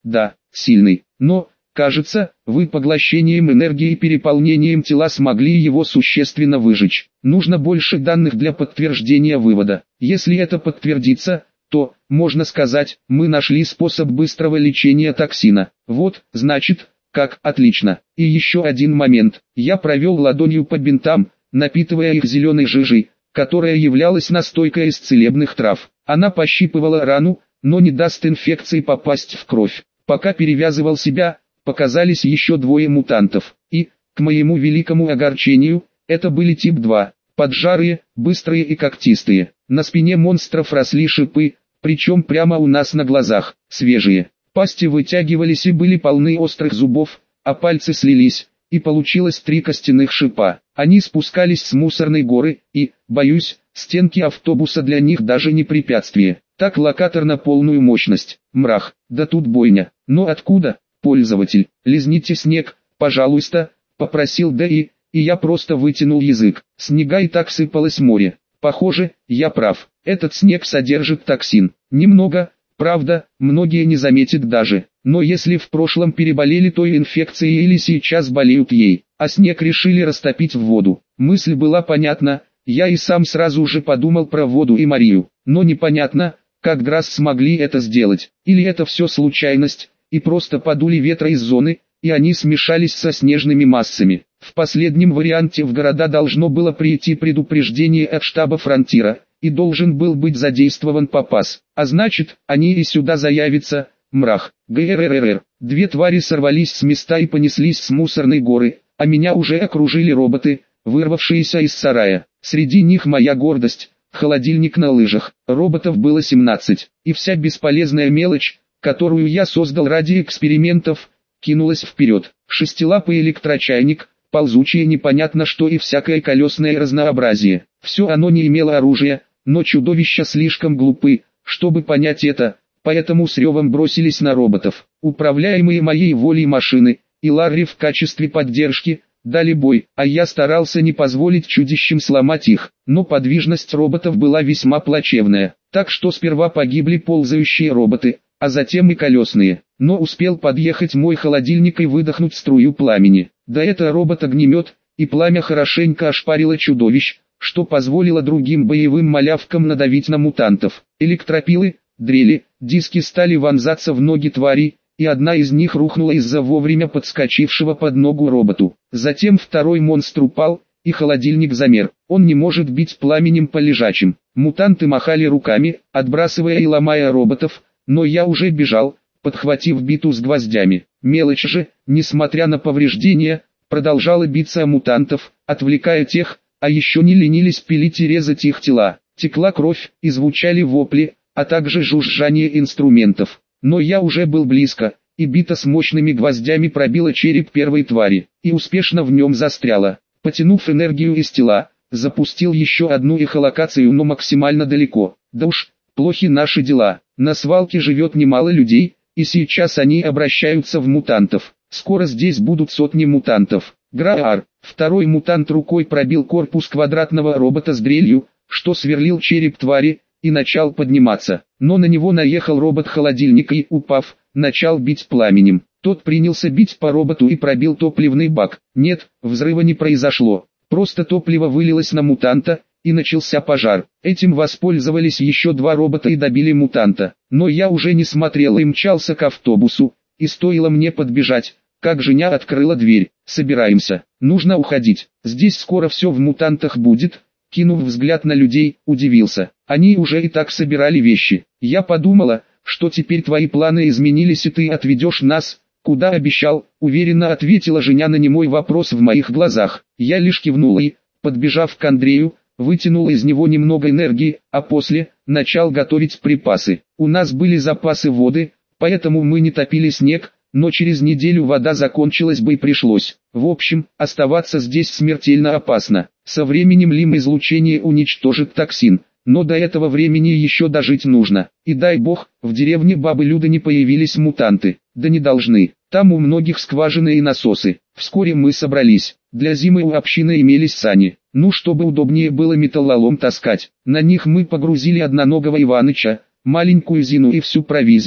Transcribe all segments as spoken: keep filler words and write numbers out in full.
Да, сильный, но, кажется, вы поглощением энергии и переполнением тела смогли его существенно выжечь. Нужно больше данных для подтверждения вывода. Если это подтвердится, то, можно сказать, мы нашли способ быстрого лечения токсина. Вот, значит, как, отлично. И еще один момент. Я провел ладонью по бинтам, напитывая их зеленой жижей, которая являлась настойкой из целебных трав. Она пощипывала рану, но не даст инфекции попасть в кровь. Пока перевязывал себя, показались еще двое мутантов. И, к моему великому огорчению, это были тип два. Поджарые, быстрые и когтистые. На спине монстров росли шипы, причем прямо у нас на глазах, свежие. Пасти вытягивались и были полны острых зубов, а пальцы слились, и получилось три костяных шипа. Они спускались с мусорной горы, и, боюсь, стенки автобуса для них даже не препятствие. Так локатор на полную мощность. Мрах, да тут бойня. Но откуда, пользователь? Лизните снег, пожалуйста, попросил Дэи, и я просто вытянул язык. Снега и так сыпалось море. Похоже, я прав. Этот снег содержит токсин. Немного, правда, многие не заметят даже. Но если в прошлом переболели той инфекцией или сейчас болеют ей, а снег решили растопить в воду. Мысль была понятна, я и сам сразу же подумал про воду и Марию. Но непонятно, как Грасс смогли это сделать. Или это все случайность, и просто подули ветра из зоны, и они смешались со снежными массами. В последнем варианте в города должно было прийти предупреждение от штаба Фронтира, и должен был быть задействован Попас. А значит, они и сюда заявятся. Мрах, ГРРР. Две твари сорвались с места и понеслись с мусорной горы, а меня уже окружили роботы, вырвавшиеся из сарая. Среди них моя гордость, холодильник на лыжах. Роботов было семнадцать, и вся бесполезная мелочь, которую я создал ради экспериментов, кинулась вперед. Шестилапый электрочайник, ползучее непонятно что и всякое колесное разнообразие. Все оно не имело оружия, но чудовища слишком глупы, чтобы понять это, поэтому с ревом бросились на роботов. Управляемые моей волей машины, и Ларри в качестве поддержки, дали бой, а я старался не позволить чудищам сломать их. Но подвижность роботов была весьма плачевная, так что сперва погибли ползающие роботы, а затем и колесные. Но успел подъехать мой холодильник и выдохнуть струю пламени. Да это робот-огнемет, и пламя хорошенько ошпарило чудовищ, что позволило другим боевым малявкам надавить на мутантов. Электропилы, дрели, диски стали вонзаться в ноги твари, и одна из них рухнула из-за вовремя подскочившего под ногу роботу. Затем второй монстр упал, и холодильник замер. Он не может бить пламенем по лежачим. Мутанты махали руками, отбрасывая и ломая роботов, но я уже бежал, подхватив биту с гвоздями. Мелочь же, несмотря на повреждения, продолжала биться о мутантов, отвлекая тех, а еще не ленились пилить и резать их тела. Текла кровь, и звучали вопли, а также жужжание инструментов. Но я уже был близко, и бита с мощными гвоздями пробила череп первой твари, и успешно в нем застряла. Потянув энергию из тела, запустил еще одну эхолокацию, но максимально далеко. Да уж, плохи наши дела. На свалке живет немало людей, и сейчас они обращаются в мутантов. Скоро здесь будут сотни мутантов. Граар. Второй мутант рукой пробил корпус квадратного робота с дрелью, что сверлил череп твари, и начал подниматься. Но на него наехал робот-холодильник и, упав, начал бить пламенем. Тот принялся бить по роботу и пробил топливный бак. Нет, взрыва не произошло. Просто топливо вылилось на мутанта, и начался пожар. Этим воспользовались еще два робота и добили мутанта. Но я уже не смотрел и мчался к автобусу, и стоило мне подбежать, как Женя открыла дверь. Собираемся, нужно уходить, здесь скоро все в мутантах будет. Кинув взгляд на людей, удивился. Они уже и так собирали вещи. Я подумала, что теперь твои планы изменились и ты отведешь нас, куда обещал, уверенно ответила Женя на немой вопрос в моих глазах. Я лишь кивнула и, подбежав к Андрею, вытянул из него немного энергии, а после, начал готовить припасы. У нас были запасы воды, поэтому мы не топили снег, но через неделю вода закончилась бы и пришлось. В общем, оставаться здесь смертельно опасно. Со временем лим-излучение уничтожит токсин, но до этого времени еще дожить нужно. И дай бог, в деревне Бабы Люды не появились мутанты. Да не должны. Там у многих скважины и насосы. Вскоре мы собрались. Для зимы у общины имелись сани. Ну, чтобы удобнее было металлолом таскать. На них мы погрузили одноногого Иваныча, маленькую Зину и всю провизию.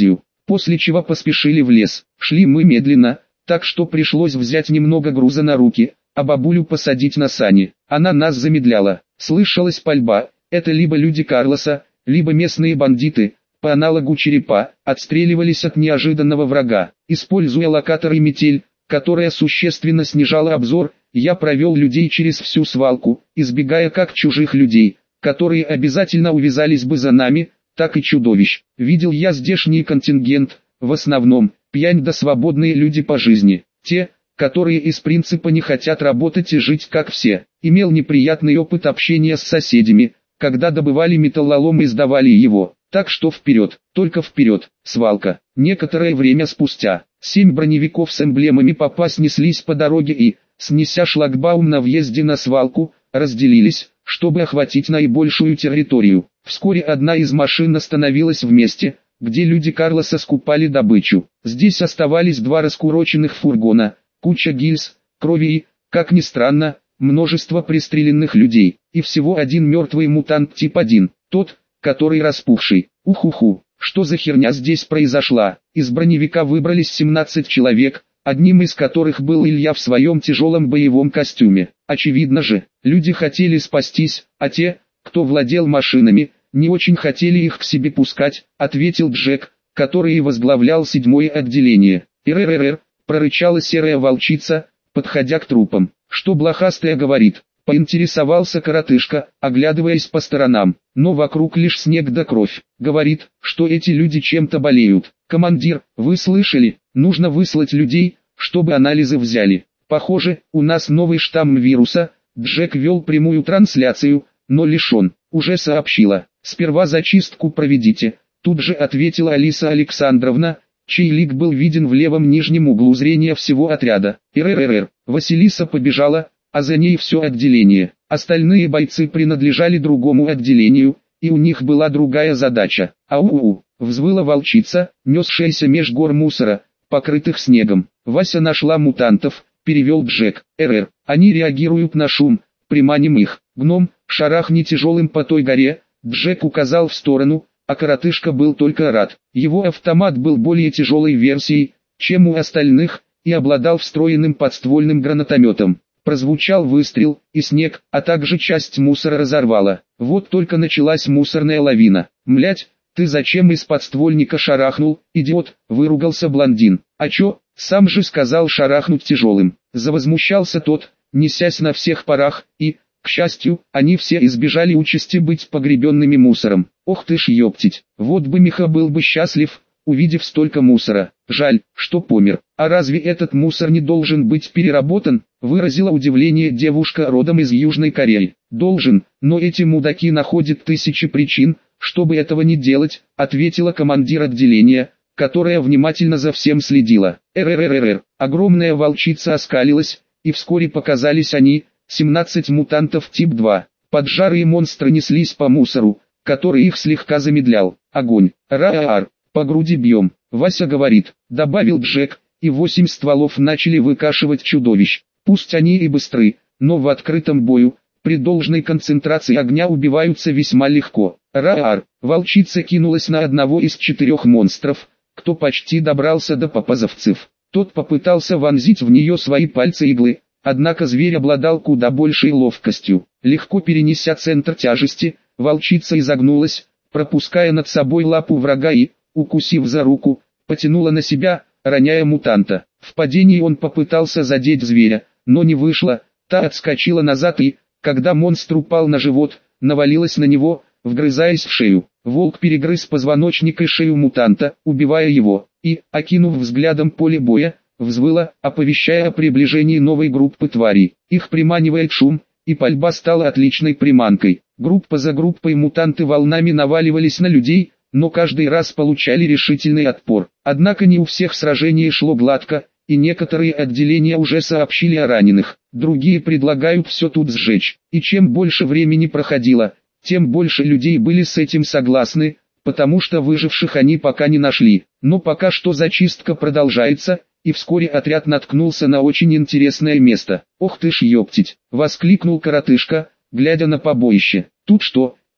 после чего поспешили в лес. Шли мы медленно, так что пришлось взять немного груза на руки, а бабулю посадить на сани. Она нас замедляла. Слышалась пальба, это либо люди Карлоса, либо местные бандиты, по аналогу черепа, отстреливались от неожиданного врага. Используя локатор и метель, которая существенно снижала обзор, я провел людей через всю свалку, избегая как чужих людей, которые обязательно увязались бы за нами, так и чудовищ. Видел я здешний контингент, в основном, пьянь да свободные люди по жизни, те, которые из принципа не хотят работать и жить как все. Имел неприятный опыт общения с соседями, когда добывали металлолом и сдавали его. Так что вперед, только вперед, свалка. Некоторое время спустя, семь броневиков с эмблемами попас неслись по дороге и, снеся шлагбаум на въезде на свалку, разделились, чтобы охватить наибольшую территорию. Вскоре одна из машин остановилась в месте, где люди Карлоса скупали добычу. Здесь оставались два раскуроченных фургона, куча гильз, крови и, как ни странно, множество пристреленных людей, и всего один мертвый мутант тип один, тот, который распухший. Уху-ху, что за херня здесь произошла? Из броневика выбрались семнадцать человек, одним из которых был Илья в своем тяжелом боевом костюме. Очевидно же, люди хотели спастись, а те, кто владел машинами, не очень хотели их к себе пускать, ответил Джек, который и возглавлял седьмое отделение. «РРР», прорычала серая волчица, подходя к трупам. «Что блохастая говорит?» — поинтересовался коротышка, оглядываясь по сторонам, но вокруг лишь снег да кровь. «Говорит, что эти люди чем-то болеют. Командир, вы слышали? Нужно выслать людей, чтобы анализы взяли. Похоже, у нас новый штамм вируса». Джек вел прямую трансляцию, но лишь он. «Уже сообщила. Сперва зачистку проведите», — тут же ответила Алиса Александровна, чей лик был виден в левом нижнем углу зрения всего отряда. «РРР». Василиса побежала, а за ней все отделение. Остальные бойцы принадлежали другому отделению, и у них была другая задача. «Ау-у-у», — взвыла волчица, несшаяся меж гор мусора, покрытых снегом. «Вася нашла мутантов», — перевел Джек. «РР, они реагируют на шум, приманим их». «Гном, шарахни тяжелым по той горе», — Джек указал в сторону, а коротышка был только рад. Его автомат был более тяжелой версией, чем у остальных, и обладал встроенным подствольным гранатометом. Прозвучал выстрел, и снег, а также часть мусора разорвало. Вот только началась мусорная лавина. «Млять, ты зачем из подствольника шарахнул, идиот?» — выругался блондин. «А чё, сам же сказал шарахнуть тяжелым». Завозмущался тот, несясь на всех парах, и, к счастью, они все избежали участи быть погребенными мусором. Ох ты ж ёптить, вот бы Миха был бы счастлив, увидев столько мусора. Жаль, что помер. А разве этот мусор не должен быть переработан? Выразила удивление девушка родом из Южной Кореи. Должен, но эти мудаки находят тысячи причин, чтобы этого не делать, ответила командир отделения, которая внимательно за всем следила. РРРР. Огромная волчица оскалилась, и вскоре показались они, семнадцать мутантов тип два. Поджарые монстры неслись по мусору, который их слегка замедлял. Огонь. Ра-ар. По груди бьем. Вася говорит, добавил Джек, и восемь стволов начали выкашивать чудовищ. Пусть они и быстры, но в открытом бою, при должной концентрации огня убиваются весьма легко. Ра-ар. Волчица кинулась на одного из четырех монстров, кто почти добрался до попазовцев. Тот попытался вонзить в нее свои пальцы-иглы, однако зверь обладал куда большей ловкостью. Легко перенеся центр тяжести, волчица изогнулась, пропуская над собой лапу врага и, укусив за руку, потянула на себя, роняя мутанта. В падении он попытался задеть зверя, но не вышло, та отскочила назад и, когда монстр упал на живот, навалилась на него, вгрызаясь в шею. Волк перегрыз позвоночник и шею мутанта, убивая его, и, окинув взглядом поле боя, взвыла, оповещая о приближении новой группы тварей. Их приманивает шум, и пальба стала отличной приманкой. Группа за группой мутанты волнами наваливались на людей, но каждый раз получали решительный отпор. Однако не у всех сражение шло гладко, и некоторые отделения уже сообщили о раненых, другие предлагают все тут сжечь. И чем больше времени проходило, тем больше людей были с этим согласны, потому что выживших они пока не нашли. Но пока что зачистка продолжается, и вскоре отряд наткнулся на очень интересное место. «Ох ты ж ёптить!» — воскликнул коротышка, глядя на побоище. «Тут что,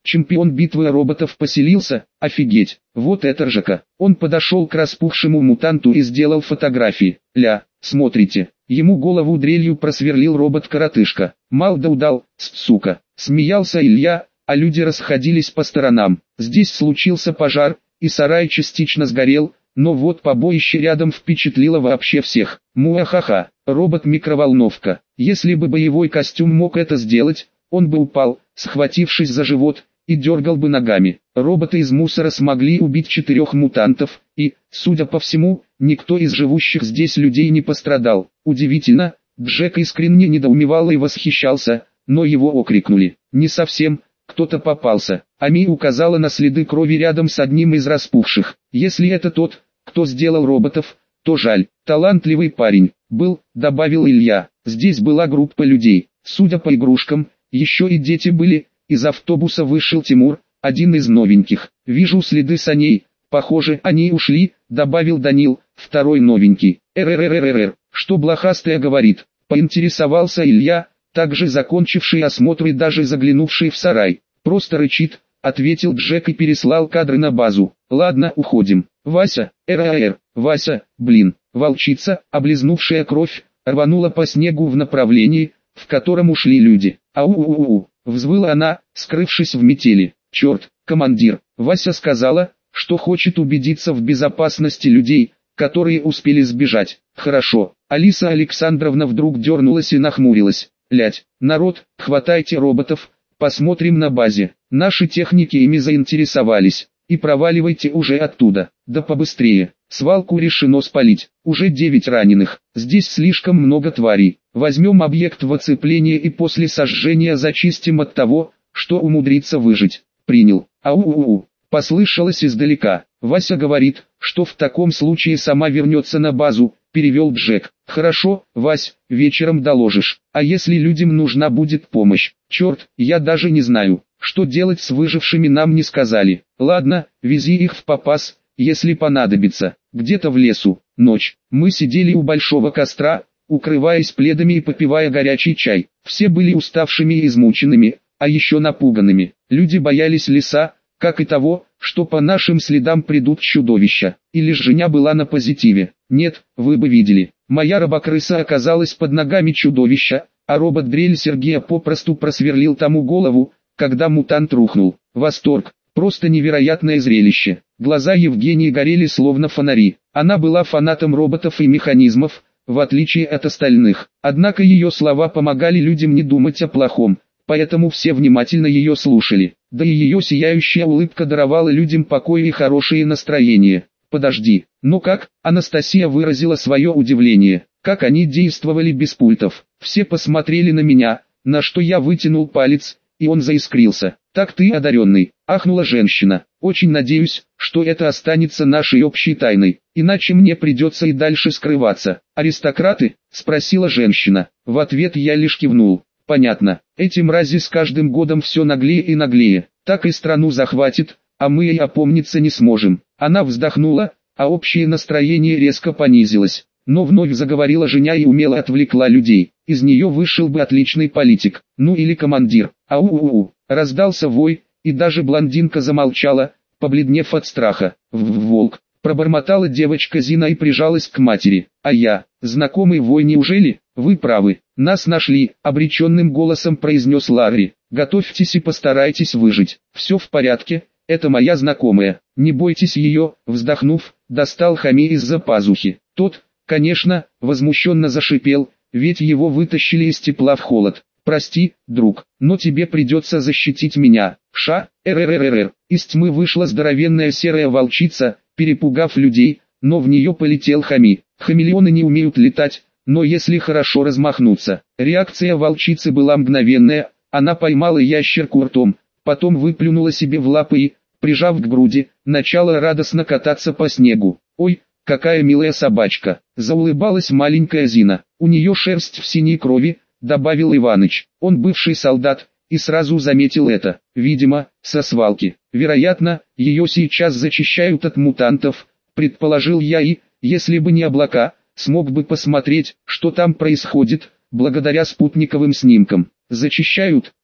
Чемпион битвы роботов поселился, офигеть, вот это ржака. Он подошел к распухшему мутанту и сделал фотографии. Ля, смотрите, ему голову дрелью просверлил робот-коротышка. Мал да удал, сука. Смеялся Илья, а люди расходились по сторонам. Здесь случился пожар, и сарай частично сгорел, но вот побоище рядом впечатлило вообще всех. Муахаха, робот-микроволновка. Если бы боевой костюм мог это сделать, он бы упал, схватившись за живот, и дергал бы ногами. Роботы из мусора смогли убить четырех мутантов, и, судя по всему, никто из живущих здесь людей не пострадал. Удивительно, Джек искренне недоумевал и восхищался, но его окрикнули. Не совсем, кто-то попался. Ами указала на следы крови рядом с одним из распухших. Если это тот, кто сделал роботов, то жаль. Талантливый парень, был, добавил Илья. Здесь была группа людей, судя по игрушкам, еще и дети были. Из автобуса вышел Тимур, один из новеньких. Вижу следы саней, похоже, они ушли, добавил Данил, второй новенький. РРРРР, что блохастая говорит, поинтересовался Илья, также закончивший осмотр и даже заглянувший в сарай. Просто рычит, ответил Джек и переслал кадры на базу. Ладно, уходим. Вася, РРР, Вася, блин, волчица, облизнувшая кровь, рванула по снегу в направлении, в котором ушли люди. Ау-у-у-у. Взвыла она, скрывшись в метели. «Черт, командир!» Вася сказала, что хочет убедиться в безопасности людей, которые успели сбежать. «Хорошо». Алиса Александровна вдруг дернулась и нахмурилась. «Лядь, народ, хватайте роботов, посмотрим на базе». Наши техники ими заинтересовались. И проваливайте уже оттуда. Да побыстрее. Свалку решено спалить. Уже девять раненых. Здесь слишком много тварей. Возьмем объект в оцепление и после сожжения зачистим от того, что умудрится выжить. Принял. Ау-у-у. Послышалось издалека. Вася говорит, что в таком случае сама вернется на базу, перевел Джек. Хорошо, Вась, вечером доложишь. А если людям нужна будет помощь? Черт, я даже не знаю. Что делать с выжившими нам не сказали. Ладно, вези их в Попас, если понадобится. Где-то в лесу. Ночь. Мы сидели у большого костра, укрываясь пледами и попивая горячий чай. Все были уставшими и измученными, а еще напуганными. Люди боялись леса, как и того, что по нашим следам придут чудовища. И лишь Женя была на позитиве. Нет, вы бы видели. Моя робокрыса оказалась под ногами чудовища, а робот-дрель Сергея попросту просверлил тому голову, когда мутант рухнул. Восторг, просто невероятное зрелище. Глаза Евгении горели словно фонари. Она была фанатом роботов и механизмов, в отличие от остальных. Однако ее слова помогали людям не думать о плохом, поэтому все внимательно ее слушали. Да и ее сияющая улыбка даровала людям покой и хорошее настроение. Подожди, ну как? Анастасия выразила свое удивление. Как они действовали без пультов? Все посмотрели на меня, на что я вытянул палец, и он заискрился. «Так ты одаренный», — ахнула женщина. «Очень надеюсь, что это останется нашей общей тайной, иначе мне придется и дальше скрываться». «Аристократы?» — спросила женщина. В ответ я лишь кивнул. «Понятно, эти мрази с каждым годом все наглее и наглее, так и страну захватит, а мы и опомниться не сможем». Она вздохнула, а общее настроение резко понизилось. Но вновь заговорила Женя и умело отвлекла людей. Из нее вышел бы отличный политик, ну или командир. Ау-у-у, раздался вой, и даже блондинка замолчала, побледнев от страха. В-в-волк, пробормотала девочка Зина и прижалась к матери. А я, знакомый вой неужели? Вы правы, нас нашли, обреченным голосом произнес Ларри. Готовьтесь и постарайтесь выжить. Все в порядке, это моя знакомая. Не бойтесь ее, вздохнув, достал Хами из-за пазухи. Тот, конечно, возмущенно зашипел, ведь его вытащили из тепла в холод. «Прости, друг, но тебе придется защитить меня». Ша, РРРР. Из тьмы вышла здоровенная серая волчица, перепугав людей, но в нее полетел Хами. Хамелеоны не умеют летать, но если хорошо размахнуться. Реакция волчицы была мгновенная, она поймала ящерку ртом, потом выплюнула себе в лапы и, прижав к груди, начала радостно кататься по снегу. «Ой, какая милая собачка!» — заулыбалась маленькая Зина. «У нее шерсть в синей крови», — добавил Иваныч. Он бывший солдат, и сразу заметил это. Видимо, со свалки. Вероятно, ее сейчас зачищают от мутантов, предположил я и, если бы не облака, смог бы посмотреть, что там происходит, благодаря спутниковым снимкам. Зачищают,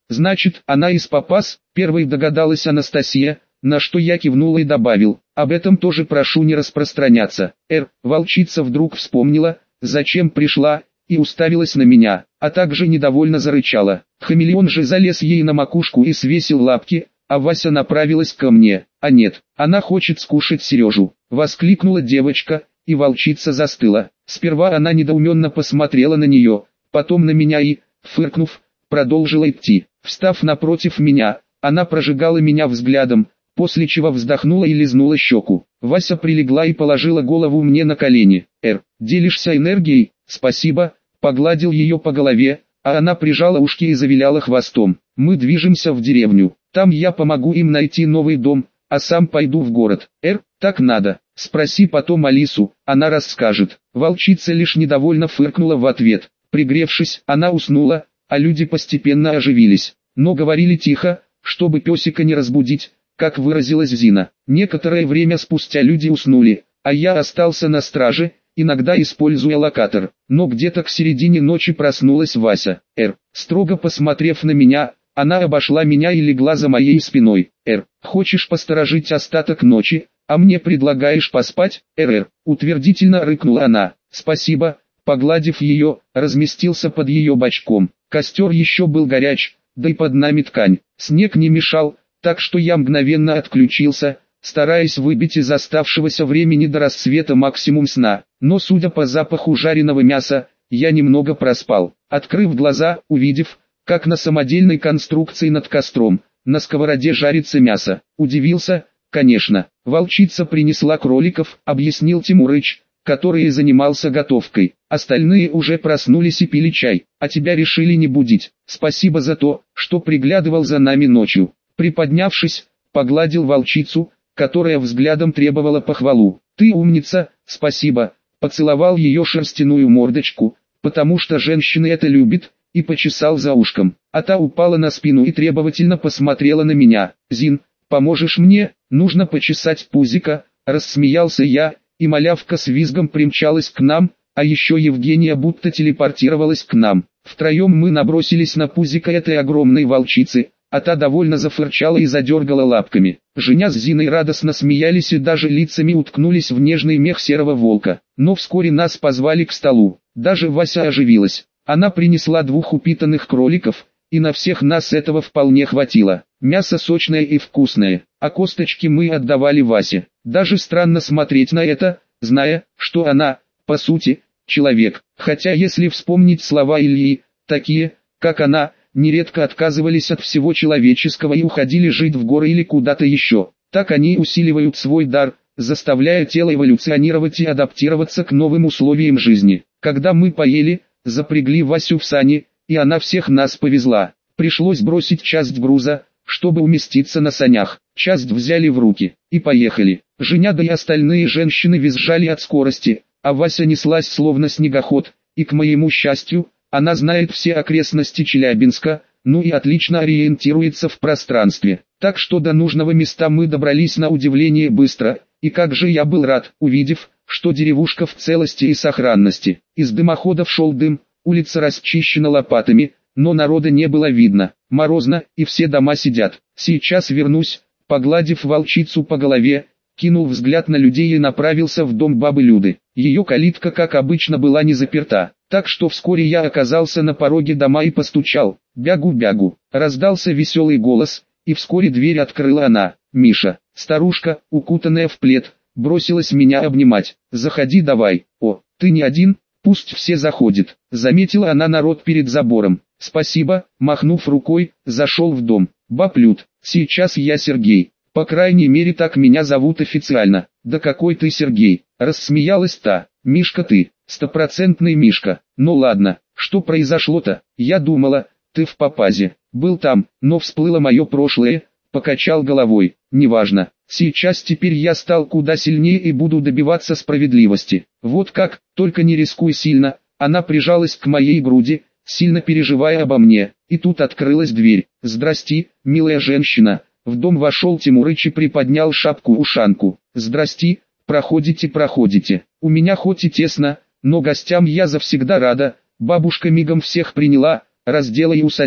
Значит, она из Попас, первой догадалась Анастасия, на что я кивнул и добавил, об этом тоже прошу не распространяться. Р. Волчица вдруг вспомнила, зачем пришла, и уставилась на меня, а также недовольно зарычала. Хамелеон же залез ей на макушку и свесил лапки, а Вася направилась ко мне. А нет, она хочет скушать Сережу, воскликнула девочка, и волчица застыла. Сперва она недоуменно посмотрела на нее, потом на меня и, фыркнув, продолжила идти. Встав напротив меня, она прожигала меня взглядом, после чего вздохнула и лизнула щеку. Вася прилегла и положила голову мне на колени. «Эр, делишься энергией?» «Спасибо», погладил ее по голове, а она прижала ушки и завиляла хвостом. «Мы движемся в деревню, там я помогу им найти новый дом, а сам пойду в город». «Эр, так надо, спроси потом Алису, она расскажет». Волчица лишь недовольно фыркнула в ответ. Пригревшись, она уснула, а люди постепенно оживились, но говорили тихо, чтобы песика не разбудить, как выразилась Зина. Некоторое время спустя люди уснули, а я остался на страже, иногда используя локатор. Но где-то к середине ночи проснулась Вася. «Эр», строго посмотрев на меня, она обошла меня и легла за моей спиной. «Эр, хочешь посторожить остаток ночи, а мне предлагаешь поспать?» «Эр-эр», утвердительно рыкнула она. «Спасибо», погладив ее, разместился под ее бочком. Костер еще был горяч, да и под нами ткань. Снег не мешал, так что я мгновенно отключился, стараясь выбить из оставшегося времени до рассвета максимум сна. Но судя по запаху жареного мяса, я немного проспал. Открыв глаза, увидев, как на самодельной конструкции над костром, на сковороде жарится мясо, удивился, конечно. Волчица принесла кроликов, объяснил Тимурыч, который и занимался готовкой. Остальные уже проснулись и пили чай, а тебя решили не будить. Спасибо за то, что приглядывал за нами ночью. Приподнявшись, погладил волчицу, которая взглядом требовала похвалу. Ты умница, спасибо. Поцеловал ее шерстяную мордочку, потому что женщины это любят, и почесал за ушком. А та упала на спину и требовательно посмотрела на меня. Зин, поможешь мне? Нужно почесать пузика, рассмеялся я, и малявка с визгом примчалась к нам, а еще Евгения будто телепортировалась к нам. Втроем мы набросились на пузика этой огромной волчицы, а та довольно зафырчала и задергала лапками. Женя с Зиной радостно смеялись и даже лицами уткнулись в нежный мех серого волка. Но вскоре нас позвали к столу. Даже Вася оживилась. Она принесла двух упитанных кроликов, и на всех нас этого вполне хватило. Мясо сочное и вкусное, а косточки мы отдавали Васе. Даже странно смотреть на это, зная, что она, по сути, человек. Хотя если вспомнить слова Ильи, такие, как она, нередко отказывались от всего человеческого и уходили жить в горы или куда-то еще. Так они усиливают свой дар, заставляя тело эволюционировать и адаптироваться к новым условиям жизни. Когда мы поели, запрягли Васю в сани, и она всех нас повезла. Пришлось бросить часть груза, чтобы уместиться на санях. Часть взяли в руки, и поехали. Женя да и остальные женщины визжали от скорости, а Вася неслась словно снегоход, и к моему счастью, она знает все окрестности Челябинска, ну и отлично ориентируется в пространстве. Так что до нужного места мы добрались на удивление быстро, и как же я был рад, увидев, что деревушка в целости и сохранности. Из дымоходов шел дым, улица расчищена лопатами, но народа не было видно. Морозно, и все дома сидят. Сейчас вернусь, погладив волчицу по голове, кинул взгляд на людей и направился в дом бабы Люды. Ее калитка, как обычно, была не заперта, так что вскоре я оказался на пороге дома и постучал. «Бягу-бягу», раздался веселый голос, и вскоре дверь открыла она. Миша, старушка, укутанная в плед, бросилась меня обнимать. «Заходи давай». «О, ты не один? Пусть все заходят». Заметила она народ перед забором. «Спасибо», махнув рукой, зашел в дом. «Баб Люд, сейчас я Сергей. По крайней мере так меня зовут официально». «Да какой ты Сергей?» Рассмеялась та. «Мишка ты, стопроцентный Мишка». «Ну ладно, что произошло-то?» «Я думала, ты в Попазе. Был там, но всплыло мое прошлое», покачал головой. «Неважно. Сейчас теперь я стал куда сильнее и буду добиваться справедливости». «Вот как, только не рискуй сильно». Она прижалась к моей груди, сильно переживая обо мне, и тут открылась дверь. «Здрасти, милая женщина». В дом вошел Тимурыч и приподнял шапку-ушанку. «Здрасти, проходите, проходите. У меня хоть и тесно, но гостям я завсегда рада». Бабушка мигом всех приняла, раздела и усадила.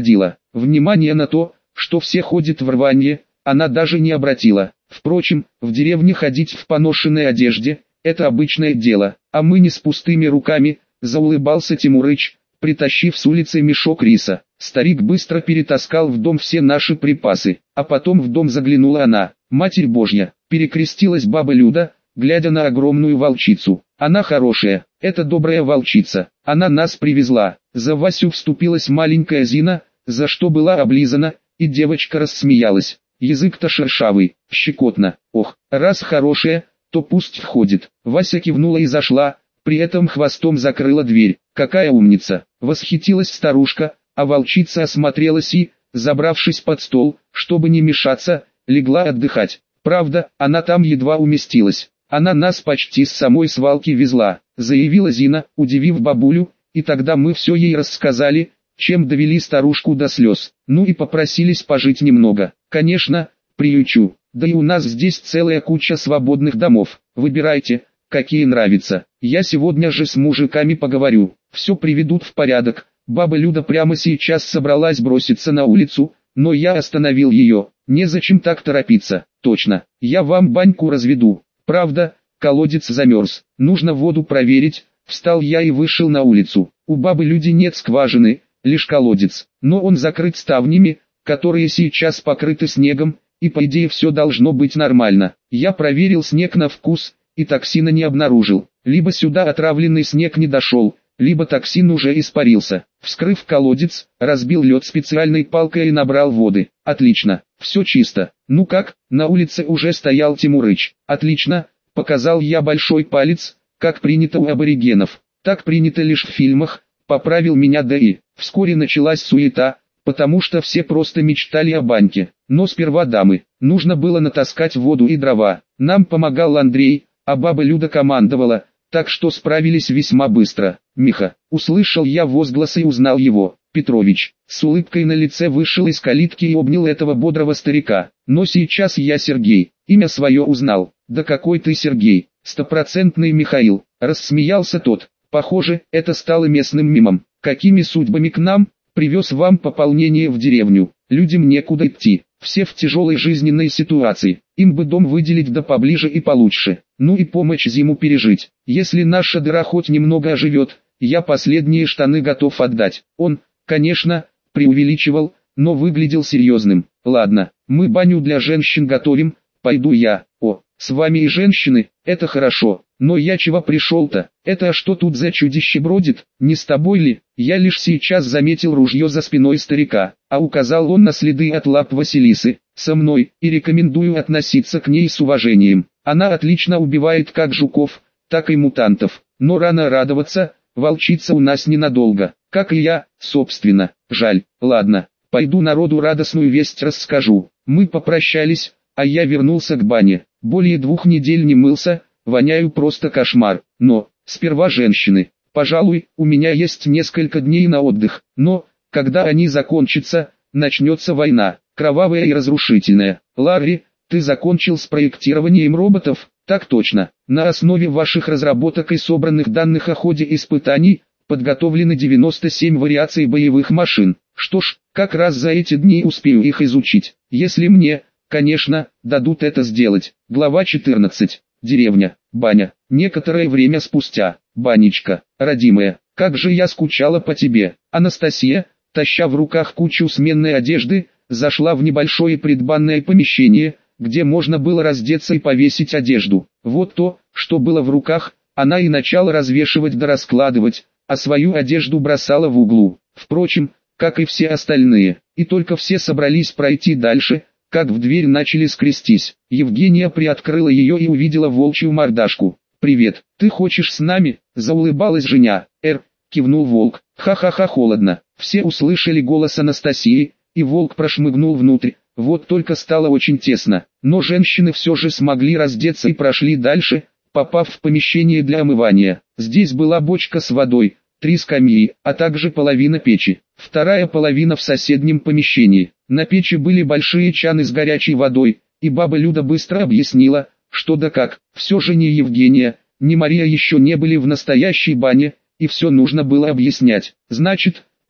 Внимание на то, что все ходят в рванье, она даже не обратила. Впрочем, в деревне ходить в поношенной одежде – это обычное дело, а мы не с пустыми руками, заулыбался Тимурыч, притащив с улицы мешок риса. Старик быстро перетаскал в дом все наши припасы, а потом в дом заглянула она. Матерь Божья, перекрестилась баба Люда, глядя на огромную волчицу. Она хорошая, это добрая волчица, она нас привезла. За Васю вступилась маленькая Зина, за что была облизана, и девочка рассмеялась. Язык-то шершавый, щекотно. Ох, раз хорошая, то пусть входит. Вася кивнула и зашла, при этом хвостом закрыла дверь. Какая умница, восхитилась старушка, а волчица осмотрелась и, забравшись под стол, чтобы не мешаться, легла отдыхать. Правда, она там едва уместилась. Она нас почти с самой свалки везла, заявила Зина, удивив бабулю, и тогда мы все ей рассказали, чем довели старушку до слез. Ну и попросились пожить немного. Конечно, приючу. Да и у нас здесь целая куча свободных домов. Выбирайте, какие нравятся. Я сегодня же с мужиками поговорю. Все приведут в порядок. Баба Люда прямо сейчас собралась броситься на улицу, но я остановил ее. Незачем так торопиться. Точно, я вам баньку разведу. Правда, колодец замерз. Нужно воду проверить. Встал я и вышел на улицу. У бабы Люди нет скважины, лишь колодец, но он закрыт ставнями, которые сейчас покрыты снегом, и по идее все должно быть нормально. Я проверил снег на вкус, и токсина не обнаружил. Либо сюда отравленный снег не дошел, либо токсин уже испарился. Вскрыв колодец, разбил лед специальной палкой и набрал воды. Отлично, все чисто. Ну как, на улице уже стоял Тимурыч. Отлично, показал я большой палец, как принято у аборигенов. Так принято лишь в фильмах, поправил меня да и. Вскоре началась суета, потому что все просто мечтали о баньке. Но сперва дамы, нужно было натаскать воду и дрова. Нам помогал Андрей, а баба Люда командовала, так что справились весьма быстро. Миха, услышал я возглас и узнал его. Петрович, с улыбкой на лице вышел из калитки и обнял этого бодрого старика. Но сейчас я Сергей, имя свое узнал. Да какой ты Сергей, стопроцентный Михаил, рассмеялся тот. Похоже, это стало местным мемом. Какими судьбами к нам? Привез вам пополнение в деревню. Людям некуда идти, все в тяжелой жизненной ситуации. Им бы дом выделить да поближе и получше. Ну и помочь зиму пережить. Если наша дыра хоть немного оживет, я последние штаны готов отдать. Он, конечно, преувеличивал, но выглядел серьезным. Ладно, мы баню для женщин готовим, пойду я. О, с вами и женщины, это хорошо. Но я чего пришел-то? Это что тут за чудище бродит? Не с тобой ли? Я лишь сейчас заметил ружье за спиной старика, а указал он на следы от лап Василисы. Со мной, и рекомендую относиться к ней с уважением. Она отлично убивает как жуков, так и мутантов. Но рано радоваться, волчица у нас ненадолго, как и я, собственно. Жаль. Ладно, пойду народу радостную весть расскажу. Мы попрощались, а я вернулся к бане. Более двух недель не мылся. Воняю просто кошмар, но, сперва женщины. Пожалуй, у меня есть несколько дней на отдых, но, когда они закончатся, начнется война, кровавая и разрушительная. Ларри, ты закончил с проектированием роботов? Так точно. На основе ваших разработок и собранных данных о ходе испытаний, подготовлены девяносто семь вариаций боевых машин. Что ж, как раз за эти дни успею их изучить, если мне, конечно, дадут это сделать. Глава четырнадцать. Деревня, баня. Некоторое время спустя. Банечка, родимая, как же я скучала по тебе. Анастасия, таща в руках кучу сменной одежды, зашла в небольшое предбанное помещение, где можно было раздеться и повесить одежду. Вот то, что было в руках, она и начала развешивать да раскладывать, а свою одежду бросала в углу. Впрочем, как и все остальные. И только все собрались пройти дальше, как в дверь начали скрестись. Евгения приоткрыла ее и увидела волчью мордашку. «Привет, ты хочешь с нами?» – заулыбалась Женя. «Эр», – кивнул волк. «Ха-ха-ха, холодно». Все услышали голос Анастасии, и волк прошмыгнул внутрь. Вот только стало очень тесно. Но женщины все же смогли раздеться и прошли дальше, попав в помещение для омывания. Здесь была бочка с водой, три скамьи, а также половина печи. Вторая половина в соседнем помещении. На печи были большие чаны с горячей водой, и баба Люда быстро объяснила, что да как. Все же ни Евгения, ни Мария еще не были в настоящей бане, и все нужно было объяснять. Значит,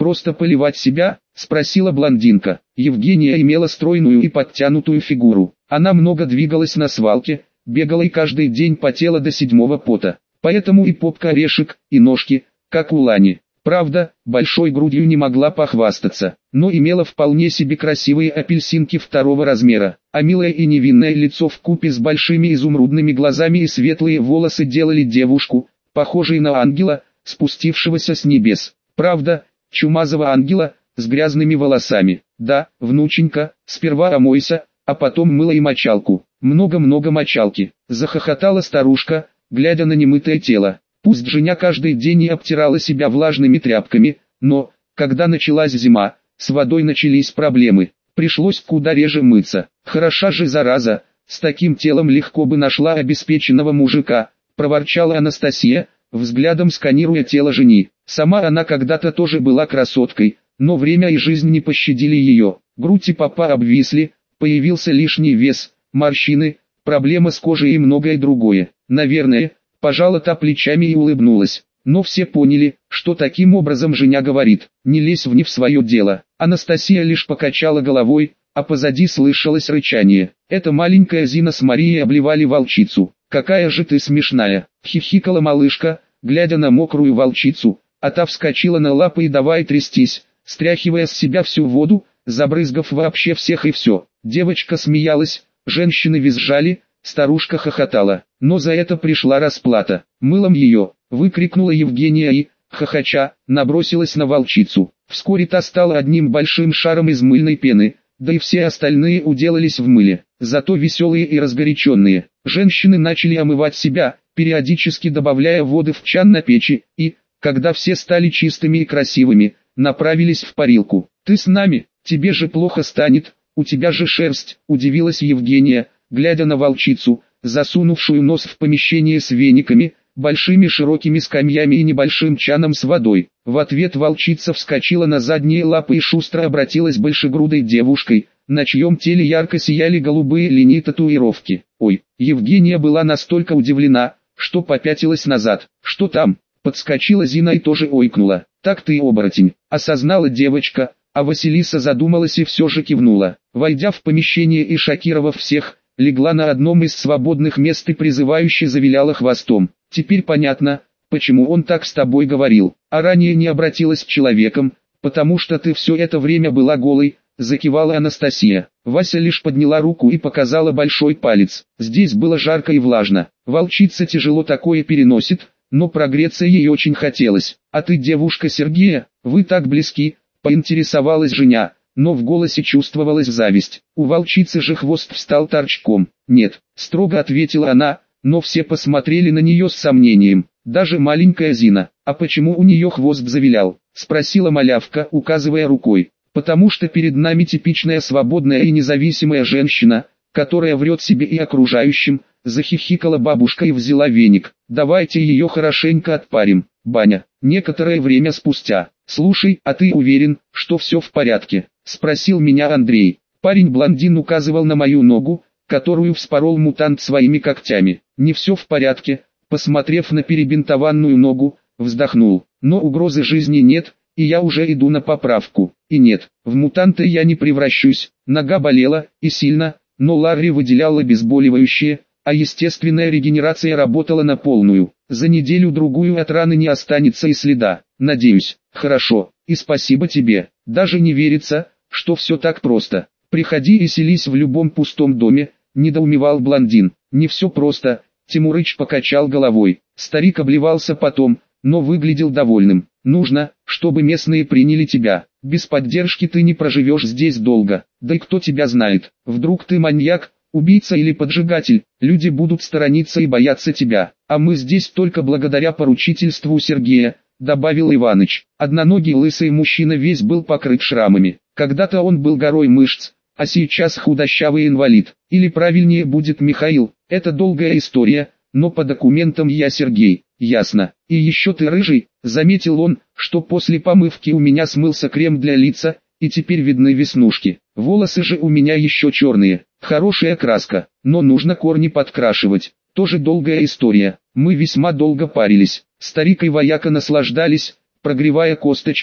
Просто поливать себя? Спросила блондинка. Евгения имела стройную и подтянутую фигуру. Она много двигалась на свалке, бегала и каждый день потела до седьмого пота. Поэтому и попка орешек, и ножки, как у Лани. Правда, большой грудью не могла похвастаться, но имела вполне себе красивые апельсинки второго размера, а милое и невинное лицо вкупе с большими изумрудными глазами и светлые волосы делали девушку, похожей на ангела, спустившегося с небес. Правда, чумазого ангела, с грязными волосами. Да, внученька, сперва омойся, а потом мыло и мочалку. Много-много мочалки. Захохотала старушка, глядя на немытое тело. Пусть Женя каждый день и обтирала себя влажными тряпками, но, когда началась зима, с водой начались проблемы. Пришлось куда реже мыться. Хороша же зараза, с таким телом легко бы нашла обеспеченного мужика, проворчала Анастасия, взглядом сканируя тело жени. Сама она когда-то тоже была красоткой, но время и жизнь не пощадили ее. Грудь и попа обвисли, появился лишний вес, морщины, проблема с кожей и многое другое. Наверное, пожала та плечами и улыбнулась. Но все поняли, что таким образом Женя говорит: не лезь в не в свое дело. Анастасия лишь покачала головой, а позади слышалось рычание. Это маленькая Зина с Марией обливали волчицу. «Какая же ты смешная!» — хихикала малышка, глядя на мокрую волчицу, а та вскочила на лапы и давай трястись, стряхивая с себя всю воду, забрызгав вообще всех и все. Девочка смеялась, женщины визжали, старушка хохотала, но за это пришла расплата. Мылом ее, выкрикнула Евгения и, хохоча, набросилась на волчицу. Вскоре та стала одним большим шаром из мыльной пены, да и все остальные уделались в мыле. Зато веселые и разгоряченные, женщины начали омывать себя, периодически добавляя воды в чан на печи, и, когда все стали чистыми и красивыми, направились в парилку. «Ты с нами, тебе же плохо станет, у тебя же шерсть», — удивилась Евгения, глядя на волчицу, засунувшую нос в помещение с вениками, большими широкими скамьями и небольшим чаном с водой. В ответ волчица вскочила на задние лапы и шустро обратилась большегрудой девушкой, на чьем теле ярко сияли голубые линии татуировки. «Ой!» Евгения была настолько удивлена, что попятилась назад. «Что там?» Подскочила Зина и тоже ойкнула. «Так ты и оборотень», — осознала девочка, а Василиса задумалась и все же кивнула. Войдя в помещение и шокировав всех, легла на одном из свободных мест и призывающе завиляла хвостом. «Теперь понятно, почему он так с тобой говорил, а ранее не обратилась к человекам, потому что ты все это время была голой», — закивала Анастасия. Вася лишь подняла руку и показала большой палец. Здесь было жарко и влажно. Волчица тяжело такое переносит, но прогреться ей очень хотелось. «А ты девушка Сергея, вы так близки», — поинтересовалась Женя, но в голосе чувствовалась зависть. У волчицы же хвост встал торчком. «Нет», — строго ответила она, но все посмотрели на нее с сомнением. Даже маленькая Зина. «А почему у нее хвост завилял?» — спросила малявка, указывая рукой. «Потому что перед нами типичная свободная и независимая женщина, которая врет себе и окружающим», — захихикала бабушка и взяла веник. «Давайте ее хорошенько отпарим, баня». Некоторое время спустя. «Слушай, а ты уверен, что все в порядке?» — спросил меня Андрей. Парень-блондин указывал на мою ногу, которую вспорол мутант своими когтями. «Не все в порядке», — посмотрев на перебинтованную ногу, вздохнул. «Но угрозы жизни нет, и я уже иду на поправку. И нет, в мутанта я не превращусь». Нога болела, и сильно, но Ларри выделял обезболивающее, а естественная регенерация работала на полную. За неделю-другую от раны не останется и следа. Надеюсь. «Хорошо, и спасибо тебе. Даже не верится, что все так просто. Приходи и селись в любом пустом доме», — недоумевал блондин. «Не все просто», — Тимурыч покачал головой. Старик обливался потом, но выглядел довольным. «Нужно, чтобы местные приняли тебя. Без поддержки ты не проживешь здесь долго. Да и кто тебя знает? Вдруг ты маньяк, убийца или поджигатель, люди будут сторониться и бояться тебя. А мы здесь только благодаря поручительству Сергея», — добавил Иваныч. Одноногий лысый мужчина весь был покрыт шрамами. Когда-то он был горой мышц, а сейчас худощавый инвалид. Или правильнее будет Михаил. Это долгая история, но по документам я Сергей. «Ясно. И еще ты рыжий», — заметил он, что после помывки у меня смылся крем для лица, и теперь видны веснушки. Волосы же у меня еще черные. Хорошая краска, но нужно корни подкрашивать. Тоже долгая история. Мы весьма долго парились. Старик и вояка наслаждались, прогревая косточки,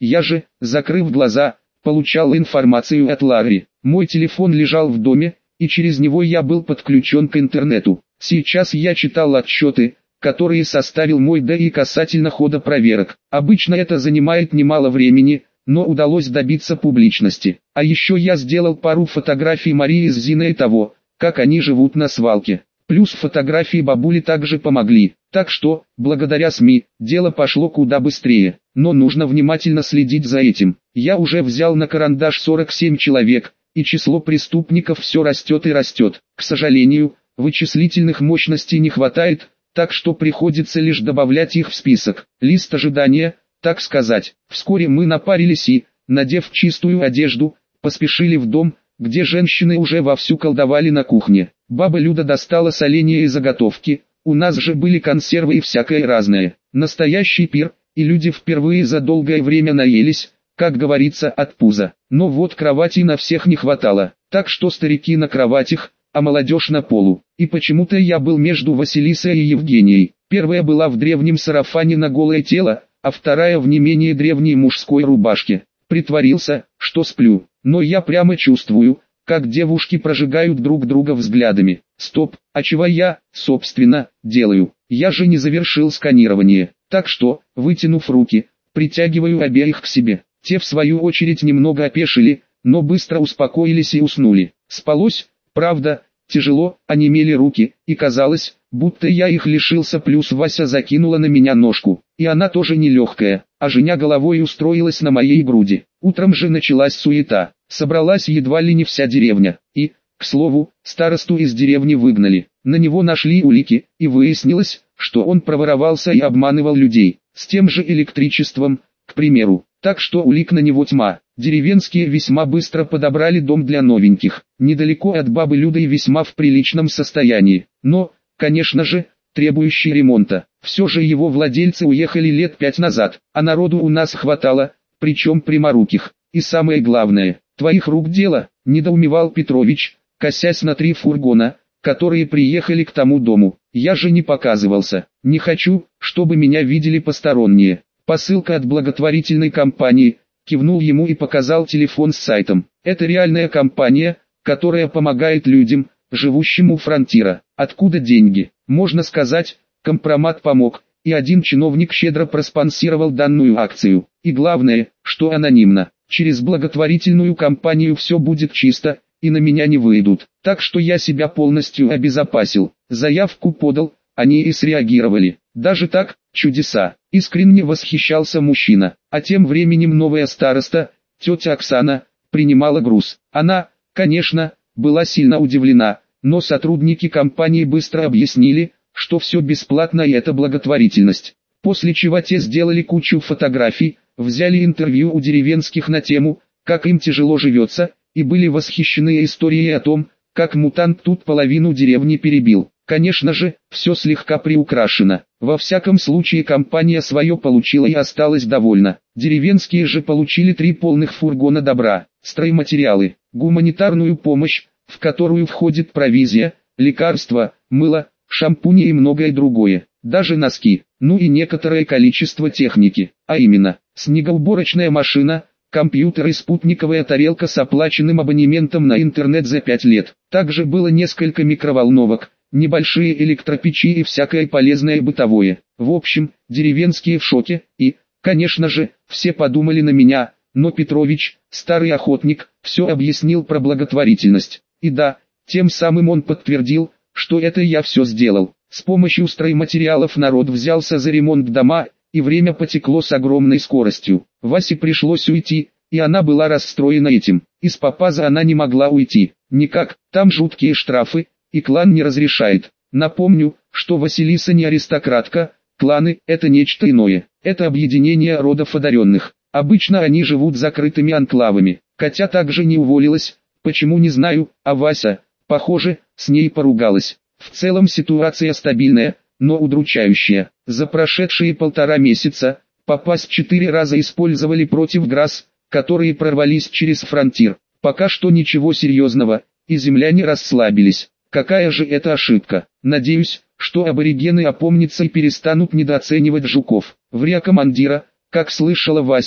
Я же, закрыв глаза, получал информацию от Ларри. Мой телефон лежал в доме, и через него я был подключен к интернету. Сейчас я читал отчеты, которые составил мой ДАИ касательно хода проверок. Обычно это занимает немало времени, но удалось добиться публичности. А еще я сделал пару фотографий Марии с Зиной и того, как они живут на свалке. Плюс фотографии бабули также помогли. Так что, благодаря СМИ, дело пошло куда быстрее. Но нужно внимательно следить за этим. Я уже взял на карандаш сорок семь человек, и число преступников все растет и растет. К сожалению, вычислительных мощностей не хватает, так что приходится лишь добавлять их в список. Лист ожидания, так сказать. Вскоре мы напарились и, надев чистую одежду, поспешили в дом, где женщины уже вовсю колдовали на кухне. Баба Люда достала соленья и заготовки, у нас же были консервы и всякое разное. Настоящий пир, и люди впервые за долгое время наелись, как говорится, от пуза. Но вот кроватей на всех не хватало, так что старики на кроватях, а молодежь на полу. И почему-то я был между Василисой и Евгенией. Первая была в древнем сарафане на голое тело, а вторая в не менее древней мужской рубашке. Притворился, что сплю, но я прямо чувствую, как девушки прожигают друг друга взглядами. Стоп, а чего я, собственно, делаю? Я же не завершил сканирование, так что, вытянув руки, притягиваю обеих к себе. Те в свою очередь немного опешили, но быстро успокоились и уснули. Спалось, правда, тяжело, онемели руки, и казалось, будто я их лишился, плюс Вася закинула на меня ножку, и она тоже нелегкая, а Женя головой устроилась на моей груди. Утром же началась суета, собралась едва ли не вся деревня, и, к слову, старосту из деревни выгнали. На него нашли улики, и выяснилось, что он проворовался и обманывал людей, с тем же электричеством, к примеру. Так что улик на него тьма. Деревенские весьма быстро подобрали дом для новеньких, недалеко от бабы Люды и весьма в приличном состоянии, но, конечно же, требующий ремонта. Все же его владельцы уехали лет пять назад, а народу у нас хватало, причем пряморуких. И самое главное, твоих рук дело, недоумевал Петрович, косясь на три фургона, которые приехали к тому дому. Я же не показывался, не хочу, чтобы меня видели посторонние. Посылка от благотворительной компании, кивнул ему и показал телефон с сайтом. Это реальная компания, которая помогает людям, живущим у фронтира. Откуда деньги? Можно сказать, компромат помог, и один чиновник щедро проспонсировал данную акцию. И главное, что анонимно. Через благотворительную компанию все будет чисто, и на меня не выйдут. Так что я себя полностью обезопасил. Заявку подал, они и среагировали. Даже так, чудеса. Искренне восхищался мужчина. А тем временем новая староста, тетя Оксана, принимала груз. Она, конечно, была сильно удивлена, но сотрудники компании быстро объяснили, что все бесплатно и это благотворительность. После чего те сделали кучу фотографий, взяли интервью у деревенских на тему, как им тяжело живется, и были восхищены историей о том, как мутант тут половину деревни перебил. Конечно же, все слегка приукрашено. Во всяком случае компания свое получила и осталась довольна. Деревенские же получили три полных фургона добра, стройматериалы, гуманитарную помощь, в которую входит провизия, лекарства, мыло, шампуни и многое другое, даже носки, ну и некоторое количество техники, а именно, снегоуборочная машина, компьютер и спутниковая тарелка с оплаченным абонементом на интернет за пять лет. Также было несколько микроволновок, небольшие электропечи и всякое полезное бытовое. В общем, деревенские в шоке, и, конечно же, все подумали на меня, но Петрович, старый охотник, все объяснил про благотворительность. И да, тем самым он подтвердил, что это я все сделал. С помощью стройматериалов народ взялся за ремонт дома, и время потекло с огромной скоростью. Васе пришлось уйти, и она была расстроена этим. Из Попаза она не могла уйти. Никак, там жуткие штрафы, и клан не разрешает. Напомню, что Василиса не аристократка, кланы – это нечто иное. Это объединение родов одаренных. Обычно они живут закрытыми анклавами. Катя также не уволилась, почему не знаю, а Вася, похоже, с ней поругалась. В целом ситуация стабильная, но удручающая. За прошедшие полтора месяца, попасть четыре раза использовали против ГРАС, которые прорвались через фронтир. Пока что ничего серьезного, и земляне расслабились. Какая же это ошибка? Надеюсь, что аборигены опомнятся и перестанут недооценивать жуков. Вря командира, как слышала Вася,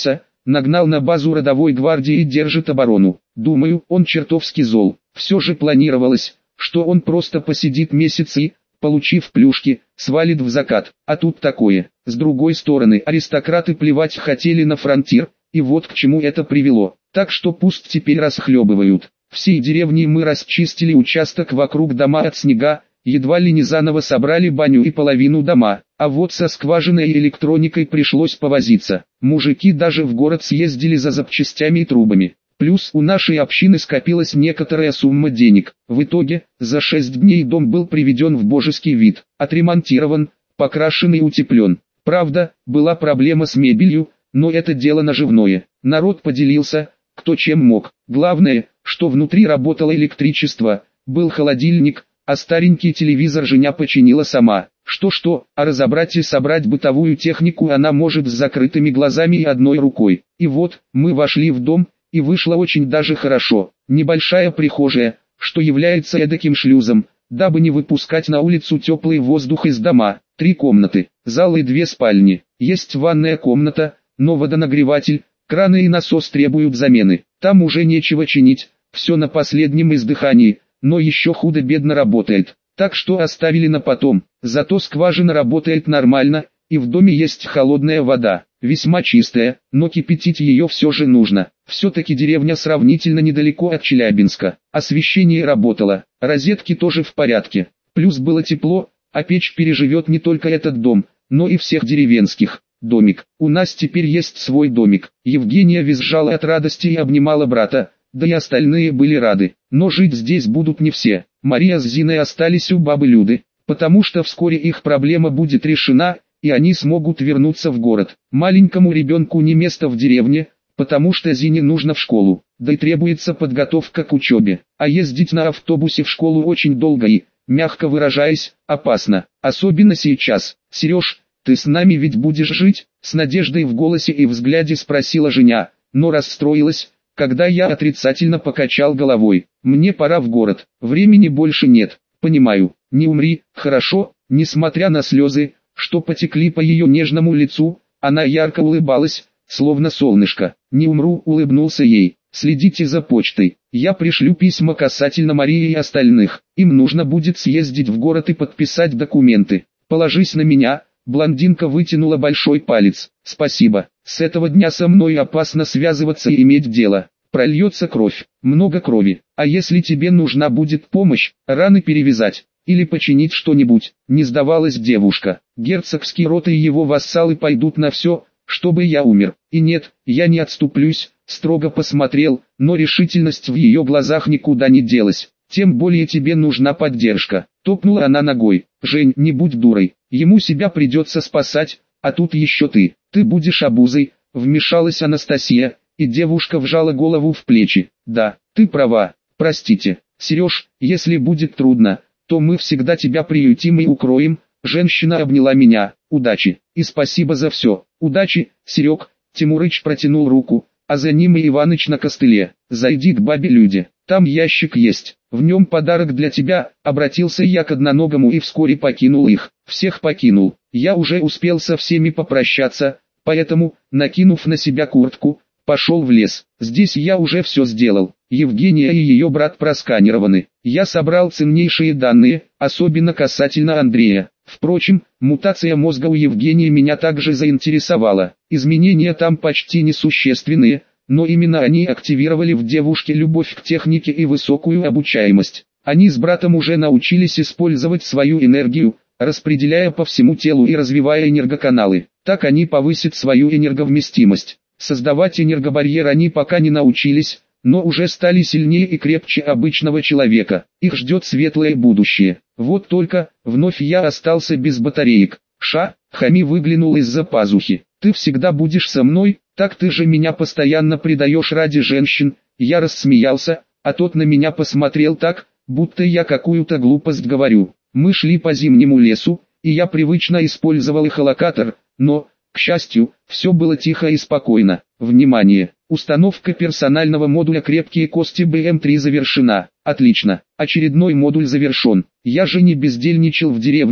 нагнал на базу родовой гвардии и держит оборону. Думаю, он чертовски зол. Все же планировалось, что он просто посидит месяц и, получив плюшки, свалит в закат. А тут такое. С другой стороны, аристократы плевать хотели на фронтир, и вот к чему это привело. Так что пусть теперь расхлебывают. Всей деревни мы расчистили участок вокруг дома от снега, едва ли не заново собрали баню и половину дома, а вот со скважиной и электроникой пришлось повозиться. Мужики даже в город съездили за запчастями и трубами. Плюс у нашей общины скопилась некоторая сумма денег. В итоге, за шесть дней дом был приведен в божеский вид, отремонтирован, покрашен и утеплен. Правда, была проблема с мебелью, но это дело наживное. Народ поделился, кто чем мог. Главное, что внутри работало электричество, был холодильник, а старенький телевизор Женя починила сама. Что-что, а разобрать и собрать бытовую технику она может с закрытыми глазами и одной рукой. И вот, мы вошли в дом, и вышло очень даже хорошо. Небольшая прихожая, что является эдаким шлюзом, дабы не выпускать на улицу теплый воздух из дома. Три комнаты, зал и две спальни. Есть ванная комната, но водонагреватель, краны и насос требуют замены. Там уже нечего чинить, все на последнем издыхании, но еще худо-бедно работает. Так что оставили на потом. Зато скважина работает нормально, и в доме есть холодная вода. Весьма чистая, но кипятить ее все же нужно. Все-таки деревня сравнительно недалеко от Челябинска. Освещение работало, розетки тоже в порядке. Плюс было тепло, а печь переживет не только этот дом, но и всех деревенских. Домик. У нас теперь есть свой домик. Евгения визжала от радости и обнимала брата, да и остальные были рады. Но жить здесь будут не все. Мария с Зиной остались у бабы Люды, потому что вскоре их проблема будет решена, и они смогут вернуться в город. Маленькому ребенку не место в деревне, потому что Зине нужно в школу, да и требуется подготовка к учебе. А ездить на автобусе в школу очень долго и, мягко выражаясь, опасно. Особенно сейчас. Сереж, ты с нами ведь будешь жить? С надеждой в голосе и взгляде спросила Женя, но расстроилась, когда я отрицательно покачал головой. Мне пора в город, времени больше нет. Понимаю, не умри, хорошо? Несмотря на слезы, что потекли по ее нежному лицу, она ярко улыбалась, словно солнышко. Не умру, улыбнулся ей. Следите за почтой, я пришлю письма касательно Марии и остальных. Им нужно будет съездить в город и подписать документы. Положись на меня. Блондинка вытянула большой палец. Спасибо, с этого дня со мной опасно связываться и иметь дело. Прольется кровь, много крови. А если тебе нужна будет помощь, раны перевязать, или починить что-нибудь, не сдавалась девушка. Герцогский род и его вассалы пойдут на все, чтобы я умер. И нет, я не отступлюсь, строго посмотрел, но решительность в ее глазах никуда не делась. Тем более тебе нужна поддержка. Топнула она ногой. Жень, не будь дурой, ему себя придется спасать, а тут еще ты. Ты будешь обузой, вмешалась Анастасия, и девушка вжала голову в плечи. Да, ты права, простите. Сереж, если будет трудно, то мы всегда тебя приютим и укроем. Женщина обняла меня. Удачи, и спасибо за все. Удачи, Серег. Тимурыч протянул руку, а за ним и Иваныч на костыле. Зайди к бабе Люде, там ящик есть. В нем подарок для тебя, обратился я к одноногому и вскоре покинул их. Всех покинул. Я уже успел со всеми попрощаться, поэтому, накинув на себя куртку, пошел в лес. Здесь я уже все сделал. Евгения и ее брат просканированы. Я собрал ценнейшие данные, особенно касательно Андрея. Впрочем, мутация мозга у Евгении меня также заинтересовала. Изменения там почти несущественные, но именно они активировали в девушке любовь к технике и высокую обучаемость. Они с братом уже научились использовать свою энергию, распределяя по всему телу и развивая энергоканалы. Так они повысят свою энерговместимость. Создавать энергобарьер они пока не научились, но уже стали сильнее и крепче обычного человека. Их ждет светлое будущее. Вот только, вновь я остался без батареек. Ша, Хами выглянул из-за пазухи. Ты всегда будешь со мной, так ты же меня постоянно предаешь ради женщин. Я рассмеялся, а тот на меня посмотрел так, будто я какую-то глупость говорю. Мы шли по зимнему лесу, и я привычно использовал эхолокатор, но, к счастью, все было тихо и спокойно. Внимание! Установка персонального модуля «Крепкие кости бэ эм три» завершена. Отлично, очередной модуль завершен. Я же не бездельничал в деревне,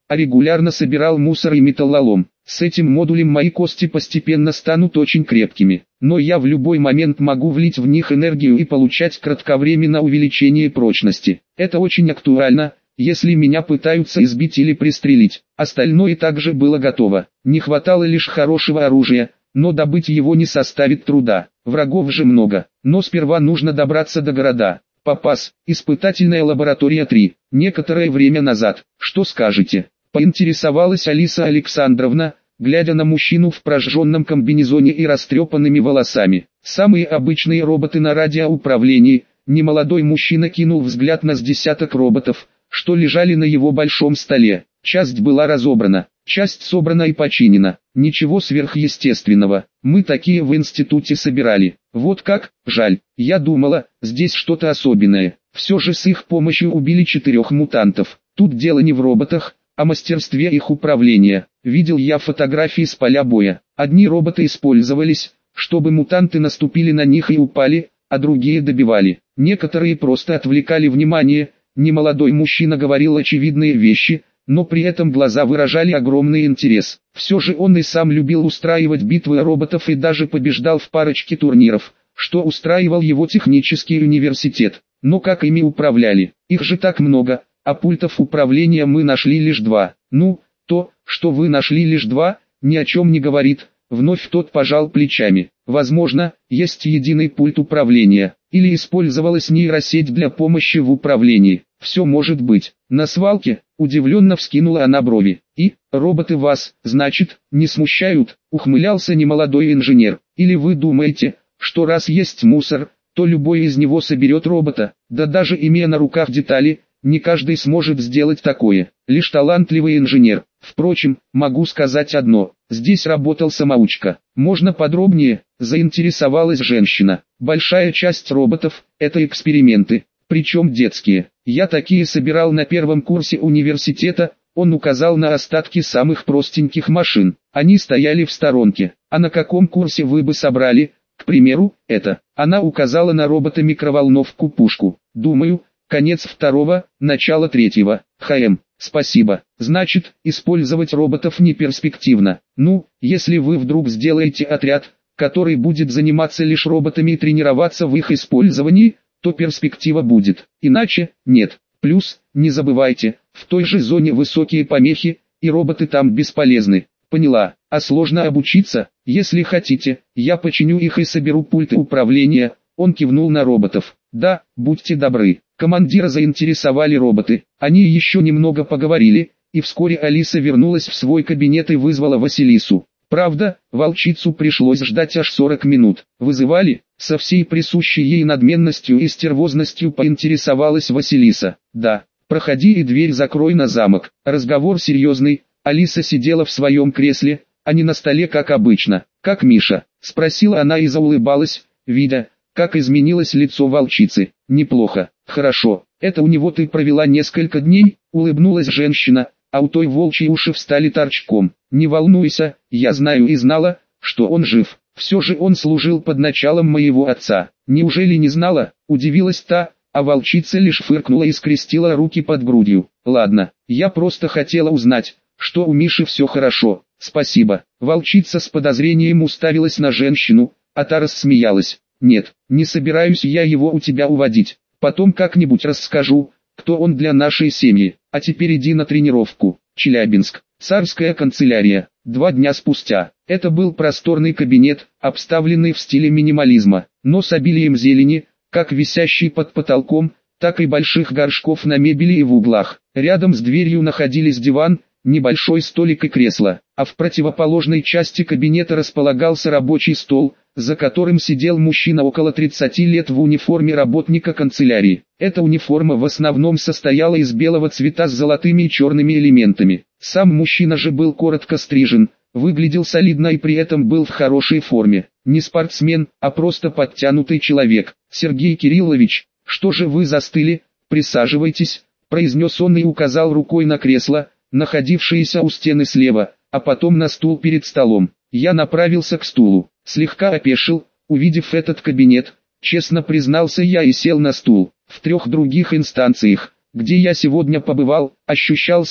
а регулярно собирал мусор и металлолом. С этим модулем мои кости постепенно станут очень крепкими, но я в любой момент могу влить в них энергию и получать кратковременно увеличение прочности. Это очень актуально, если меня пытаются избить или пристрелить. Остальное также было готово. Не хватало лишь хорошего оружия, но добыть его не составит труда. Врагов же много, но сперва нужно добраться до города. Попас, испытательная лаборатория три. Некоторое время назад. Что скажете? Поинтересовалась Алиса Александровна, глядя на мужчину в прожженном комбинезоне и растрепанными волосами. Самые обычные роботы на радиоуправлении. Немолодой мужчина кинул взгляд на с десяток роботов, что лежали на его большом столе. Часть была разобрана, часть собрана и починена. Ничего сверхъестественного, мы такие в институте собирали. Вот как, жаль, я думала, здесь что-то особенное. Все же с их помощью убили четырех мутантов. Тут дело не в роботах, о мастерстве их управления. Видел я фотографии с поля боя. Одни роботы использовались, чтобы мутанты наступили на них и упали, а другие добивали. Некоторые просто отвлекали внимание. Немолодой мужчина говорил очевидные вещи, но при этом глаза выражали огромный интерес. Все же он и сам любил устраивать битвы роботов и даже побеждал в парочке турниров, что устраивал его технический университет. Но как ими управляли? Их же так много. А пультов управления мы нашли лишь два. Ну, то, что вы нашли лишь два, ни о чем не говорит. Вновь тот пожал плечами. Возможно, есть единый пульт управления, или использовалась нейросеть для помощи в управлении. Все может быть. На свалке, удивленно вскинула она брови. И, роботы вас, значит, не смущают, ухмылялся немолодой инженер. Или вы думаете, что раз есть мусор, то любой из него соберет робота? Да даже имея на руках детали, не каждый сможет сделать такое, лишь талантливый инженер. Впрочем, могу сказать одно, здесь работал самоучка. Можно подробнее? Заинтересовалась женщина. Большая часть роботов – это эксперименты, причем детские. Я такие собирал на первом курсе университета. Он указал на остатки самых простеньких машин. Они стояли в сторонке. А на каком курсе вы бы собрали, к примеру, это? Она указала на робота-микроволновку-пушку. Думаю, конец второго, начало третьего. ХМ, спасибо. Значит, использовать роботов не перспективно. Ну, если вы вдруг сделаете отряд, который будет заниматься лишь роботами и тренироваться в их использовании, то перспектива будет. Иначе, нет. Плюс, не забывайте, в той же зоне высокие помехи, и роботы там бесполезны. Поняла. А сложно обучиться? Если хотите, я починю их и соберу пульты управления. Он кивнул на роботов. Да, будьте добры. Командира заинтересовали роботы. Они еще немного поговорили, и вскоре Алиса вернулась в свой кабинет и вызвала Василису. Правда, волчицу пришлось ждать аж сорок минут. Вызывали? Со всей присущей ей надменностью и стервозностью поинтересовалась Василиса. Да, проходи и дверь закрой на замок. Разговор серьезный. Алиса сидела в своем кресле, а не на столе как обычно. Как Миша? Спросила она и заулыбалась, видя, как изменилось лицо волчицы. Неплохо, хорошо. Это у него ты провела несколько дней, улыбнулась женщина, а у той волчьи уши встали торчком. Не волнуйся, я знаю и знала, что он жив. Все же он служил под началом моего отца. Неужели не знала? Удивилась та, а волчица лишь фыркнула и скрестила руки под грудью. Ладно, я просто хотела узнать, что у Миши все хорошо. Спасибо. Волчица с подозрением уставилась на женщину, а та рассмеялась. Нет, не собираюсь я его у тебя уводить. Потом как-нибудь расскажу, кто он для нашей семьи. А теперь иди на тренировку. Челябинск. Царская канцелярия. Два дня спустя. Это был просторный кабинет, обставленный в стиле минимализма, но с обилием зелени, как висящий под потолком, так и больших горшков на мебели и в углах. Рядом с дверью находились диван, небольшой столик и кресло, а в противоположной части кабинета располагался рабочий стол, за которым сидел мужчина около тридцати лет в униформе работника канцелярии. Эта униформа в основном состояла из белого цвета с золотыми и черными элементами. Сам мужчина же был коротко стрижен, выглядел солидно и при этом был в хорошей форме. Не спортсмен, а просто подтянутый человек. «Сергей Кириллович, что же вы застыли? Присаживайтесь», произнес он и указал рукой на кресло, находившееся у стены слева, а потом на стул перед столом. Я направился к стулу, слегка опешил, увидев этот кабинет, честно признался я и сел на стул. В трех других инстанциях, где я сегодня побывал, ощущал себя,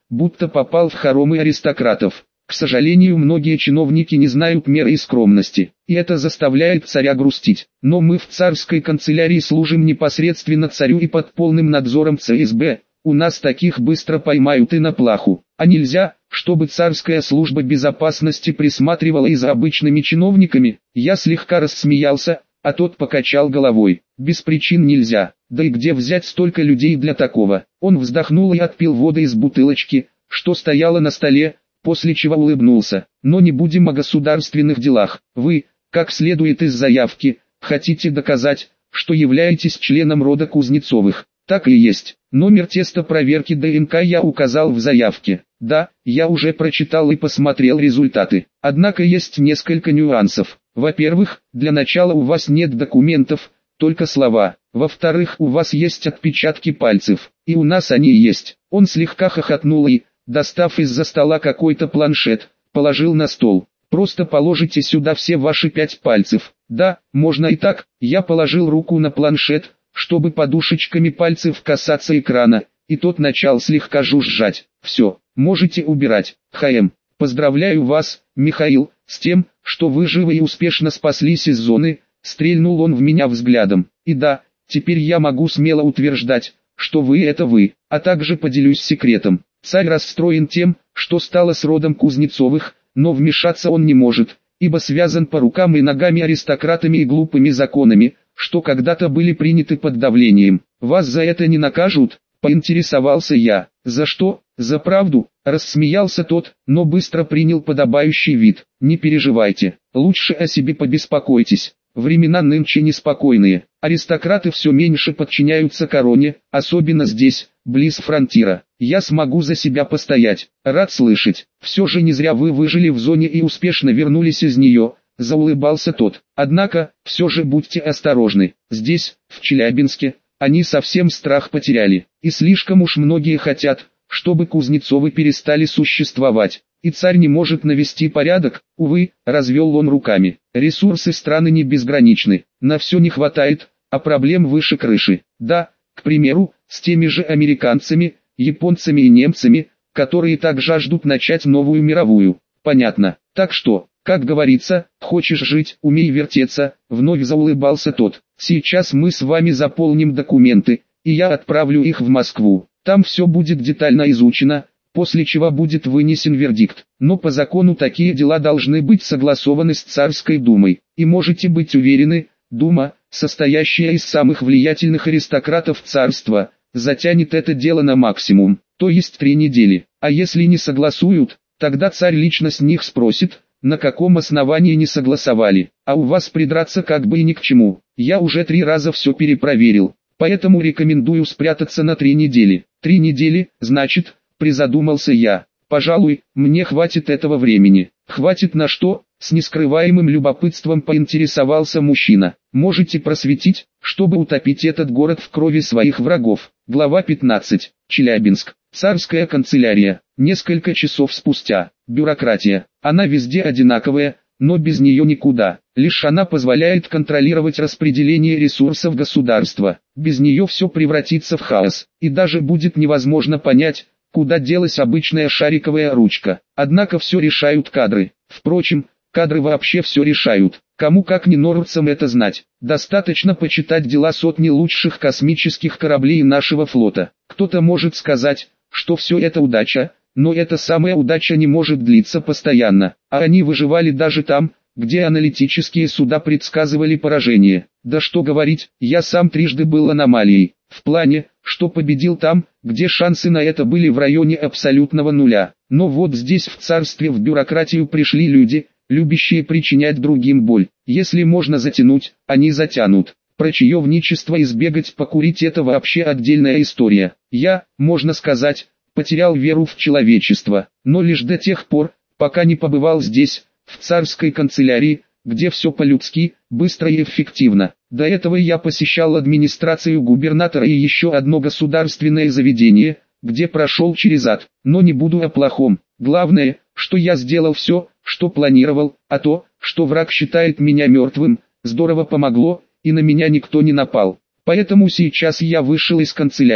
будто попал в хоромы аристократов. К сожалению, многие чиновники не знают меры и скромности, и это заставляет царя грустить. Но мы в царской канцелярии служим непосредственно царю и под полным надзором ЦСБ, у нас таких быстро поймают и на плаху. А нельзя, чтобы царская служба безопасности присматривала и за обычными чиновниками. Я слегка рассмеялся, а тот покачал головой. Без причин нельзя, да и где взять столько людей для такого? Он вздохнул и отпил воды из бутылочки, что стояла на столе, после чего улыбнулся. Но не будем о государственных делах. Вы, как следует из заявки, хотите доказать, что являетесь членом рода Кузнецовых. Так и есть. Номер теста проверки ДНК я указал в заявке. Да, я уже прочитал и посмотрел результаты. Однако есть несколько нюансов. Во-первых, для начала у вас нет документов, только слова. Во-вторых, у вас есть отпечатки пальцев. И у нас они есть. Он слегка хохотнул и, достав из-за стола какой-то планшет, положил на стол. Просто положите сюда все ваши пять пальцев. Да, можно и так. Я положил руку на планшет, чтобы подушечками пальцев касаться экрана, и тот начал слегка жужжать. Все, можете убирать. ХМ. Поздравляю вас, Михаил, с тем, что вы живы и успешно спаслись из зоны, стрельнул он в меня взглядом. И да, теперь я могу смело утверждать, что вы это вы, а также поделюсь секретом. Царь расстроен тем, что стало с родом Кузнецовых, но вмешаться он не может, ибо связан по рукам и ногами аристократами и глупыми законами, что когда-то были приняты под давлением. Вас за это не накажут? Поинтересовался я. За что? За правду? Рассмеялся тот, но быстро принял подобающий вид. Не переживайте, лучше о себе побеспокойтесь. Времена нынче неспокойные. Аристократы все меньше подчиняются короне, особенно здесь, близ фронтира. Я смогу за себя постоять. Рад слышать. Все же не зря вы выжили в зоне и успешно вернулись из нее. Заулыбался тот. Однако, все же будьте осторожны. Здесь, в Челябинске, они совсем страх потеряли. И слишком уж многие хотят, чтобы Кузнецовы перестали существовать. И царь не может навести порядок, увы, развел он руками. Ресурсы страны не безграничны, на все не хватает, а проблем выше крыши. Да, к примеру, с теми же американцами, японцами и немцами, которые так жаждут начать новую мировую. Понятно. Так что, как говорится, хочешь жить, умей вертеться, вновь заулыбался тот. Сейчас мы с вами заполним документы, и я отправлю их в Москву. Там все будет детально изучено, после чего будет вынесен вердикт. Но по закону такие дела должны быть согласованы с Царской Думой. И можете быть уверены, Дума, состоящая из самых влиятельных аристократов царства, затянет это дело на максимум, то есть три недели. А если не согласуют, тогда царь лично с них спросит, на каком основании не согласовали. А у вас придраться как бы и ни к чему. Я уже три раза все перепроверил, поэтому рекомендую спрятаться на три недели. Три недели, значит, призадумался я. Пожалуй, мне хватит этого времени. Хватит на что? С нескрываемым любопытством поинтересовался мужчина. Можете просветить, чтобы утопить этот город в крови своих врагов. Глава пятнадцать. Челябинск. Царская канцелярия. Несколько часов спустя. Бюрократия. Она везде одинаковая, но без нее никуда. Лишь она позволяет контролировать распределение ресурсов государства. Без нее все превратится в хаос, и даже будет невозможно понять, куда делась обычная шариковая ручка. Однако все решают кадры. Впрочем, кадры вообще все решают. Кому как не норвцам это знать. Достаточно почитать дела сотни лучших космических кораблей нашего флота. Кто-то может сказать, что все это удача, но эта самая удача не может длиться постоянно. А они выживали даже там, где аналитические суда предсказывали поражение. Да что говорить, я сам трижды был аномалией. В плане, что победил там, где шансы на это были в районе абсолютного нуля. Но вот здесь в царстве в бюрократию пришли люди, любящие причинять другим боль. Если можно затянуть, они затянут. Про чаевничество избегать покурить — это вообще отдельная история. Я, можно сказать, потерял веру в человечество, но лишь до тех пор, пока не побывал здесь, в царской канцелярии, где все по-людски, быстро и эффективно. До этого я посещал администрацию губернатора и еще одно государственное заведение, где прошел через ад, но не буду о плохом. Главное, что я сделал все, что планировал, а то, что враг считает меня мертвым, здорово помогло, и на меня никто не напал. Поэтому сейчас я вышел из канцелярии,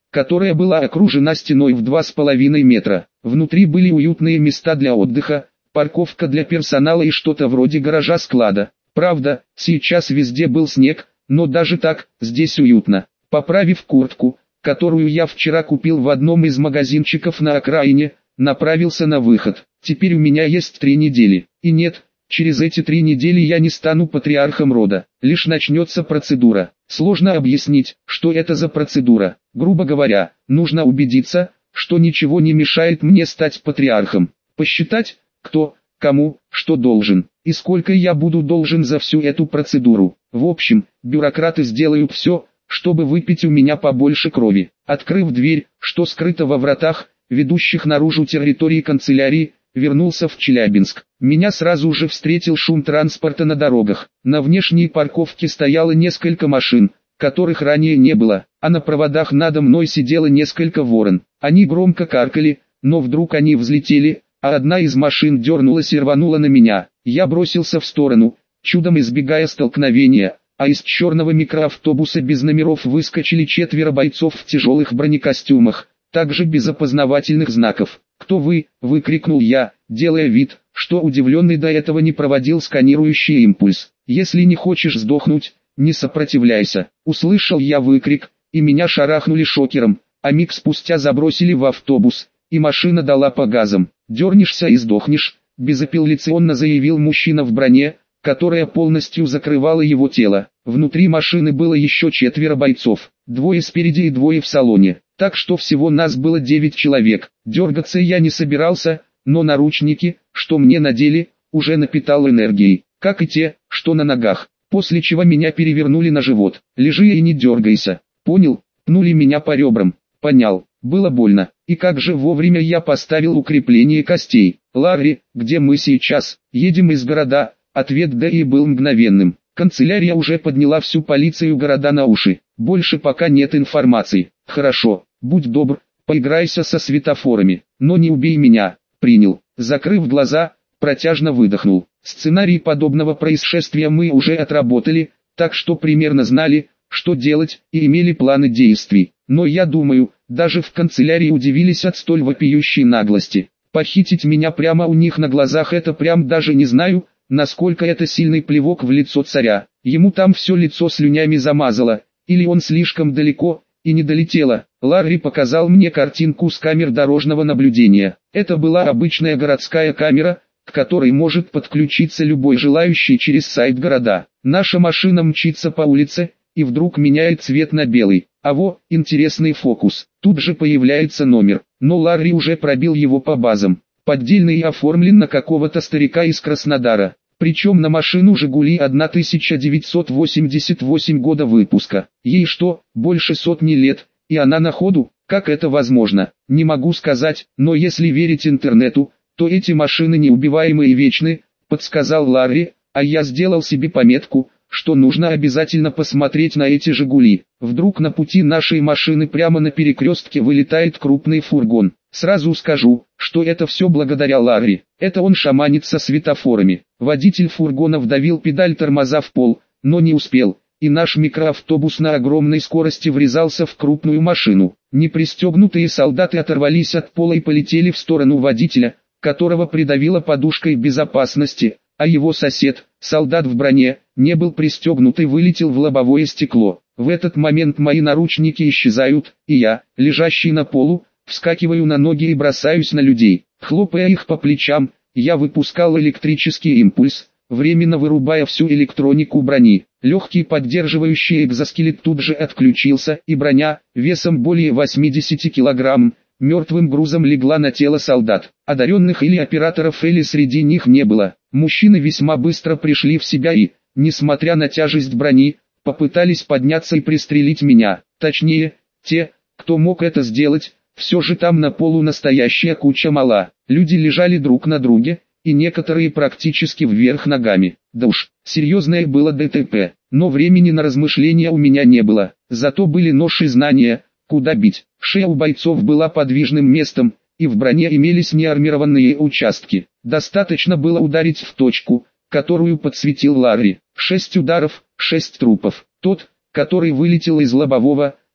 которая была окружена стеной в два с половиной метра. Внутри были уютные места для отдыха, парковка для персонала и что-то вроде гаража-склада. Правда, сейчас везде был снег, но даже так, здесь уютно. Поправив куртку, которую я вчера купил в одном из магазинчиков на окраине, направился на выход. Теперь у меня есть три недели. И нет, через эти три недели я не стану патриархом рода. Лишь начнется процедура. Сложно объяснить, что это за процедура. Грубо говоря, нужно убедиться, что ничего не мешает мне стать патриархом. Посчитать, кто, кому, что должен, и сколько я буду должен за всю эту процедуру. В общем, бюрократы сделают все, чтобы выпить у меня побольше крови. Открыв дверь, что скрыта во вратах, ведущих наружу территории канцелярии, вернулся в Челябинск. Меня сразу же встретил шум транспорта на дорогах. На внешней парковке стояло несколько машин, которых ранее не было, а на проводах надо мной сидело несколько ворон. Они громко каркали, но вдруг они взлетели, а одна из машин дернулась и рванула на меня. Я бросился в сторону, чудом избегая столкновения, а из черного микроавтобуса без номеров выскочили четверо бойцов в тяжелых бронекостюмах, также без опознавательных знаков. «Кто вы?» – выкрикнул я, делая вид, что удивленный до этого не проводил сканирующий импульс. «Если не хочешь сдохнуть, не сопротивляйся». Услышал я выкрик, и меня шарахнули шокером, а миг спустя забросили в автобус, и машина дала по газам. «Дернешься и сдохнешь», – безапелляционно заявил мужчина в броне, которая полностью закрывала его тело. Внутри машины было еще четверо бойцов, двое спереди и двое в салоне, так что всего нас было девять человек. Дергаться я не собирался, но наручники, что мне надели, уже напитал энергией, как и те, что на ногах, после чего меня перевернули на живот. «Лежи и не дергайся». «Понял?» Пнули меня по ребрам. «Понял». Было больно, и как же вовремя я поставил укрепление костей. «Ларри, где мы сейчас?» «Едем из города». Ответ да и был мгновенным. Канцелярия уже подняла всю полицию города на уши. Больше пока нет информации. «Хорошо, будь добр, поиграйся со светофорами, но не убей меня». «Принял». Закрыв глаза, протяжно выдохнул. Сценарий подобного происшествия мы уже отработали, так что примерно знали, что делать, и имели планы действий. Но я думаю, даже в канцелярии удивились от столь вопиющей наглости. Похитить меня прямо у них на глазах — это прям даже не знаю, насколько это сильный плевок в лицо царя. Ему там все лицо слюнями замазало, или он слишком далеко, и не долетело. Ларри показал мне картинку с камер дорожного наблюдения. Это была обычная городская камера, к которой может подключиться любой желающий через сайт города. Наша машина мчится по улице, и вдруг меняет цвет на белый. А во, интересный фокус. Тут же появляется номер, но Ларри уже пробил его по базам. Поддельный и оформлен на какого-то старика из Краснодара. Причем на машину «Жигули» тысяча девятьсот восемьдесят восьмого года выпуска. Ей что, больше сотни лет, и она на ходу? Как это возможно? Не могу сказать, но если верить интернету, то эти машины неубиваемы и вечны, подсказал Ларри, а я сделал себе пометку, что нужно обязательно посмотреть на эти «Жигули». Вдруг на пути нашей машины прямо на перекрестке вылетает крупный фургон. Сразу скажу, что это все благодаря Ларри. Это он шаманит со светофорами. Водитель фургона вдавил педаль тормоза в пол, но не успел, и наш микроавтобус на огромной скорости врезался в крупную машину. Непристегнутые солдаты оторвались от пола и полетели в сторону водителя, которого придавило подушкой безопасности, а его сосед, солдат в броне, не был пристегнут и вылетел в лобовое стекло. В этот момент мои наручники исчезают, и я, лежащий на полу, вскакиваю на ноги и бросаюсь на людей. Хлопая их по плечам, я выпускал электрический импульс, временно вырубая всю электронику брони. Легкий поддерживающий экзоскелет тут же отключился, и броня, весом более восьмидесяти килограмм, мертвым грузом легла на тело солдат. Одаренных или операторов или среди них не было. Мужчины весьма быстро пришли в себя и, несмотря на тяжесть брони, попытались подняться и пристрелить меня. Точнее, те, кто мог это сделать. Все же там на полу настоящая куча мала. Люди лежали друг на друге, и некоторые практически вверх ногами. Да уж, серьезное было ДТП, но времени на размышления у меня не было. Зато были нож и знания, куда бить. Шея у бойцов была подвижным местом, и в броне имелись неармированные участки. Достаточно было ударить в точку, которую подсветил Ларри. Шесть ударов, шесть трупов. Тот, который вылетел из лобового,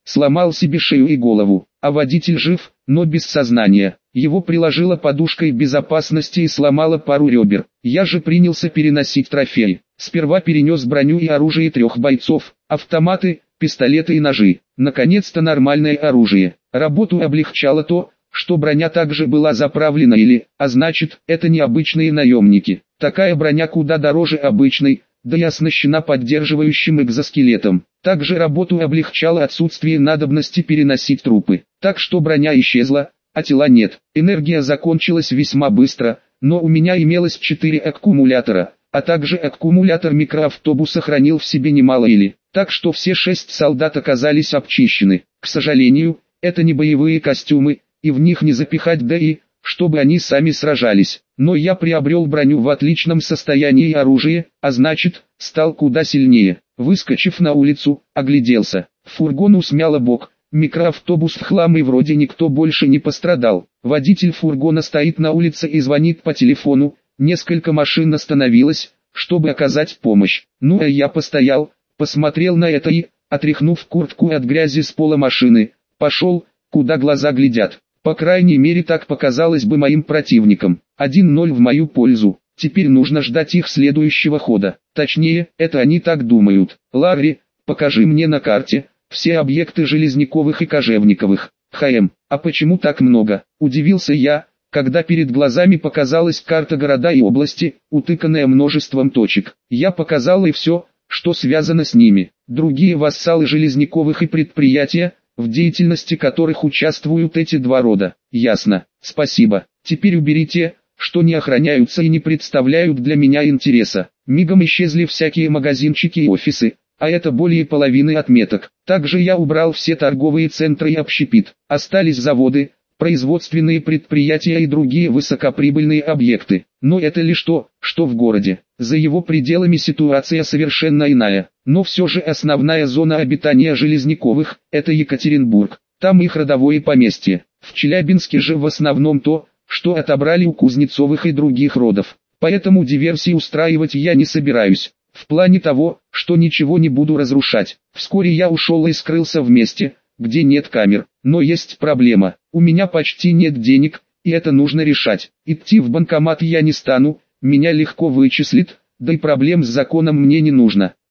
сломал себе шею и голову, а водитель жив, но без сознания. Его приложила подушкой безопасности и сломала пару ребер. Я же принялся переносить трофеи. Сперва перенес броню и оружие трех бойцов, автоматы, пистолеты и ножи. Наконец-то нормальное оружие. Работу облегчало то, что броня также была заправлена или, а значит, это не обычные наемники. Такая броня куда дороже обычной, да и оснащена поддерживающим экзоскелетом. Также работу облегчало отсутствие надобности переносить трупы. Так что броня исчезла, а тела нет. Энергия закончилась весьма быстро, но у меня имелось четыре аккумулятора, а также аккумулятор микроавтобуса хранил в себе немало или. Так что все шесть солдат оказались обчищены. К сожалению, это не боевые костюмы, и в них не запихать да и, чтобы они сами сражались. Но я приобрел броню в отличном состоянии и оружие, а значит, стал куда сильнее. Выскочив на улицу, огляделся. Фургону смяло бок, микроавтобус в хлам и вроде никто больше не пострадал. Водитель фургона стоит на улице и звонит по телефону, несколько машин остановилось, чтобы оказать помощь. Ну а я постоял, посмотрел на это и, отряхнув куртку от грязи с пола машины, пошел, куда глаза глядят. По крайней мере так показалось бы моим противникам. один ноль в мою пользу. Теперь нужно ждать их следующего хода. Точнее, это они так думают. Ларри, покажи мне на карте все объекты Железняковых и Кожевниковых. ХМ, а почему так много? Удивился я, когда перед глазами показалась карта города и области, утыканная множеством точек. Я показал и все, что связано с ними. Другие вассалы Железняковых и предприятия, в деятельности которых участвуют эти два рода. Ясно, спасибо. Теперь уберите, что не охраняются и не представляют для меня интереса. Мигом исчезли всякие магазинчики и офисы, а это более половины отметок. Также я убрал все торговые центры и общепит. Остались заводы, производственные предприятия и другие высокоприбыльные объекты. Но это лишь то, что в городе. За его пределами ситуация совершенно иная. Но все же основная зона обитания Железняковых – это Екатеринбург. Там их родовое поместье. В Челябинске же в основном то, что отобрали у Кузнецовых и других родов. Поэтому диверсии устраивать я не собираюсь. В плане того, что ничего не буду разрушать. Вскоре я ушел и скрылся в месте, где нет камер. Но есть проблема. У меня почти нет денег, и это нужно решать. Идти в банкомат я не стану, меня легко вычислят, да и проблем с законом мне не нужно.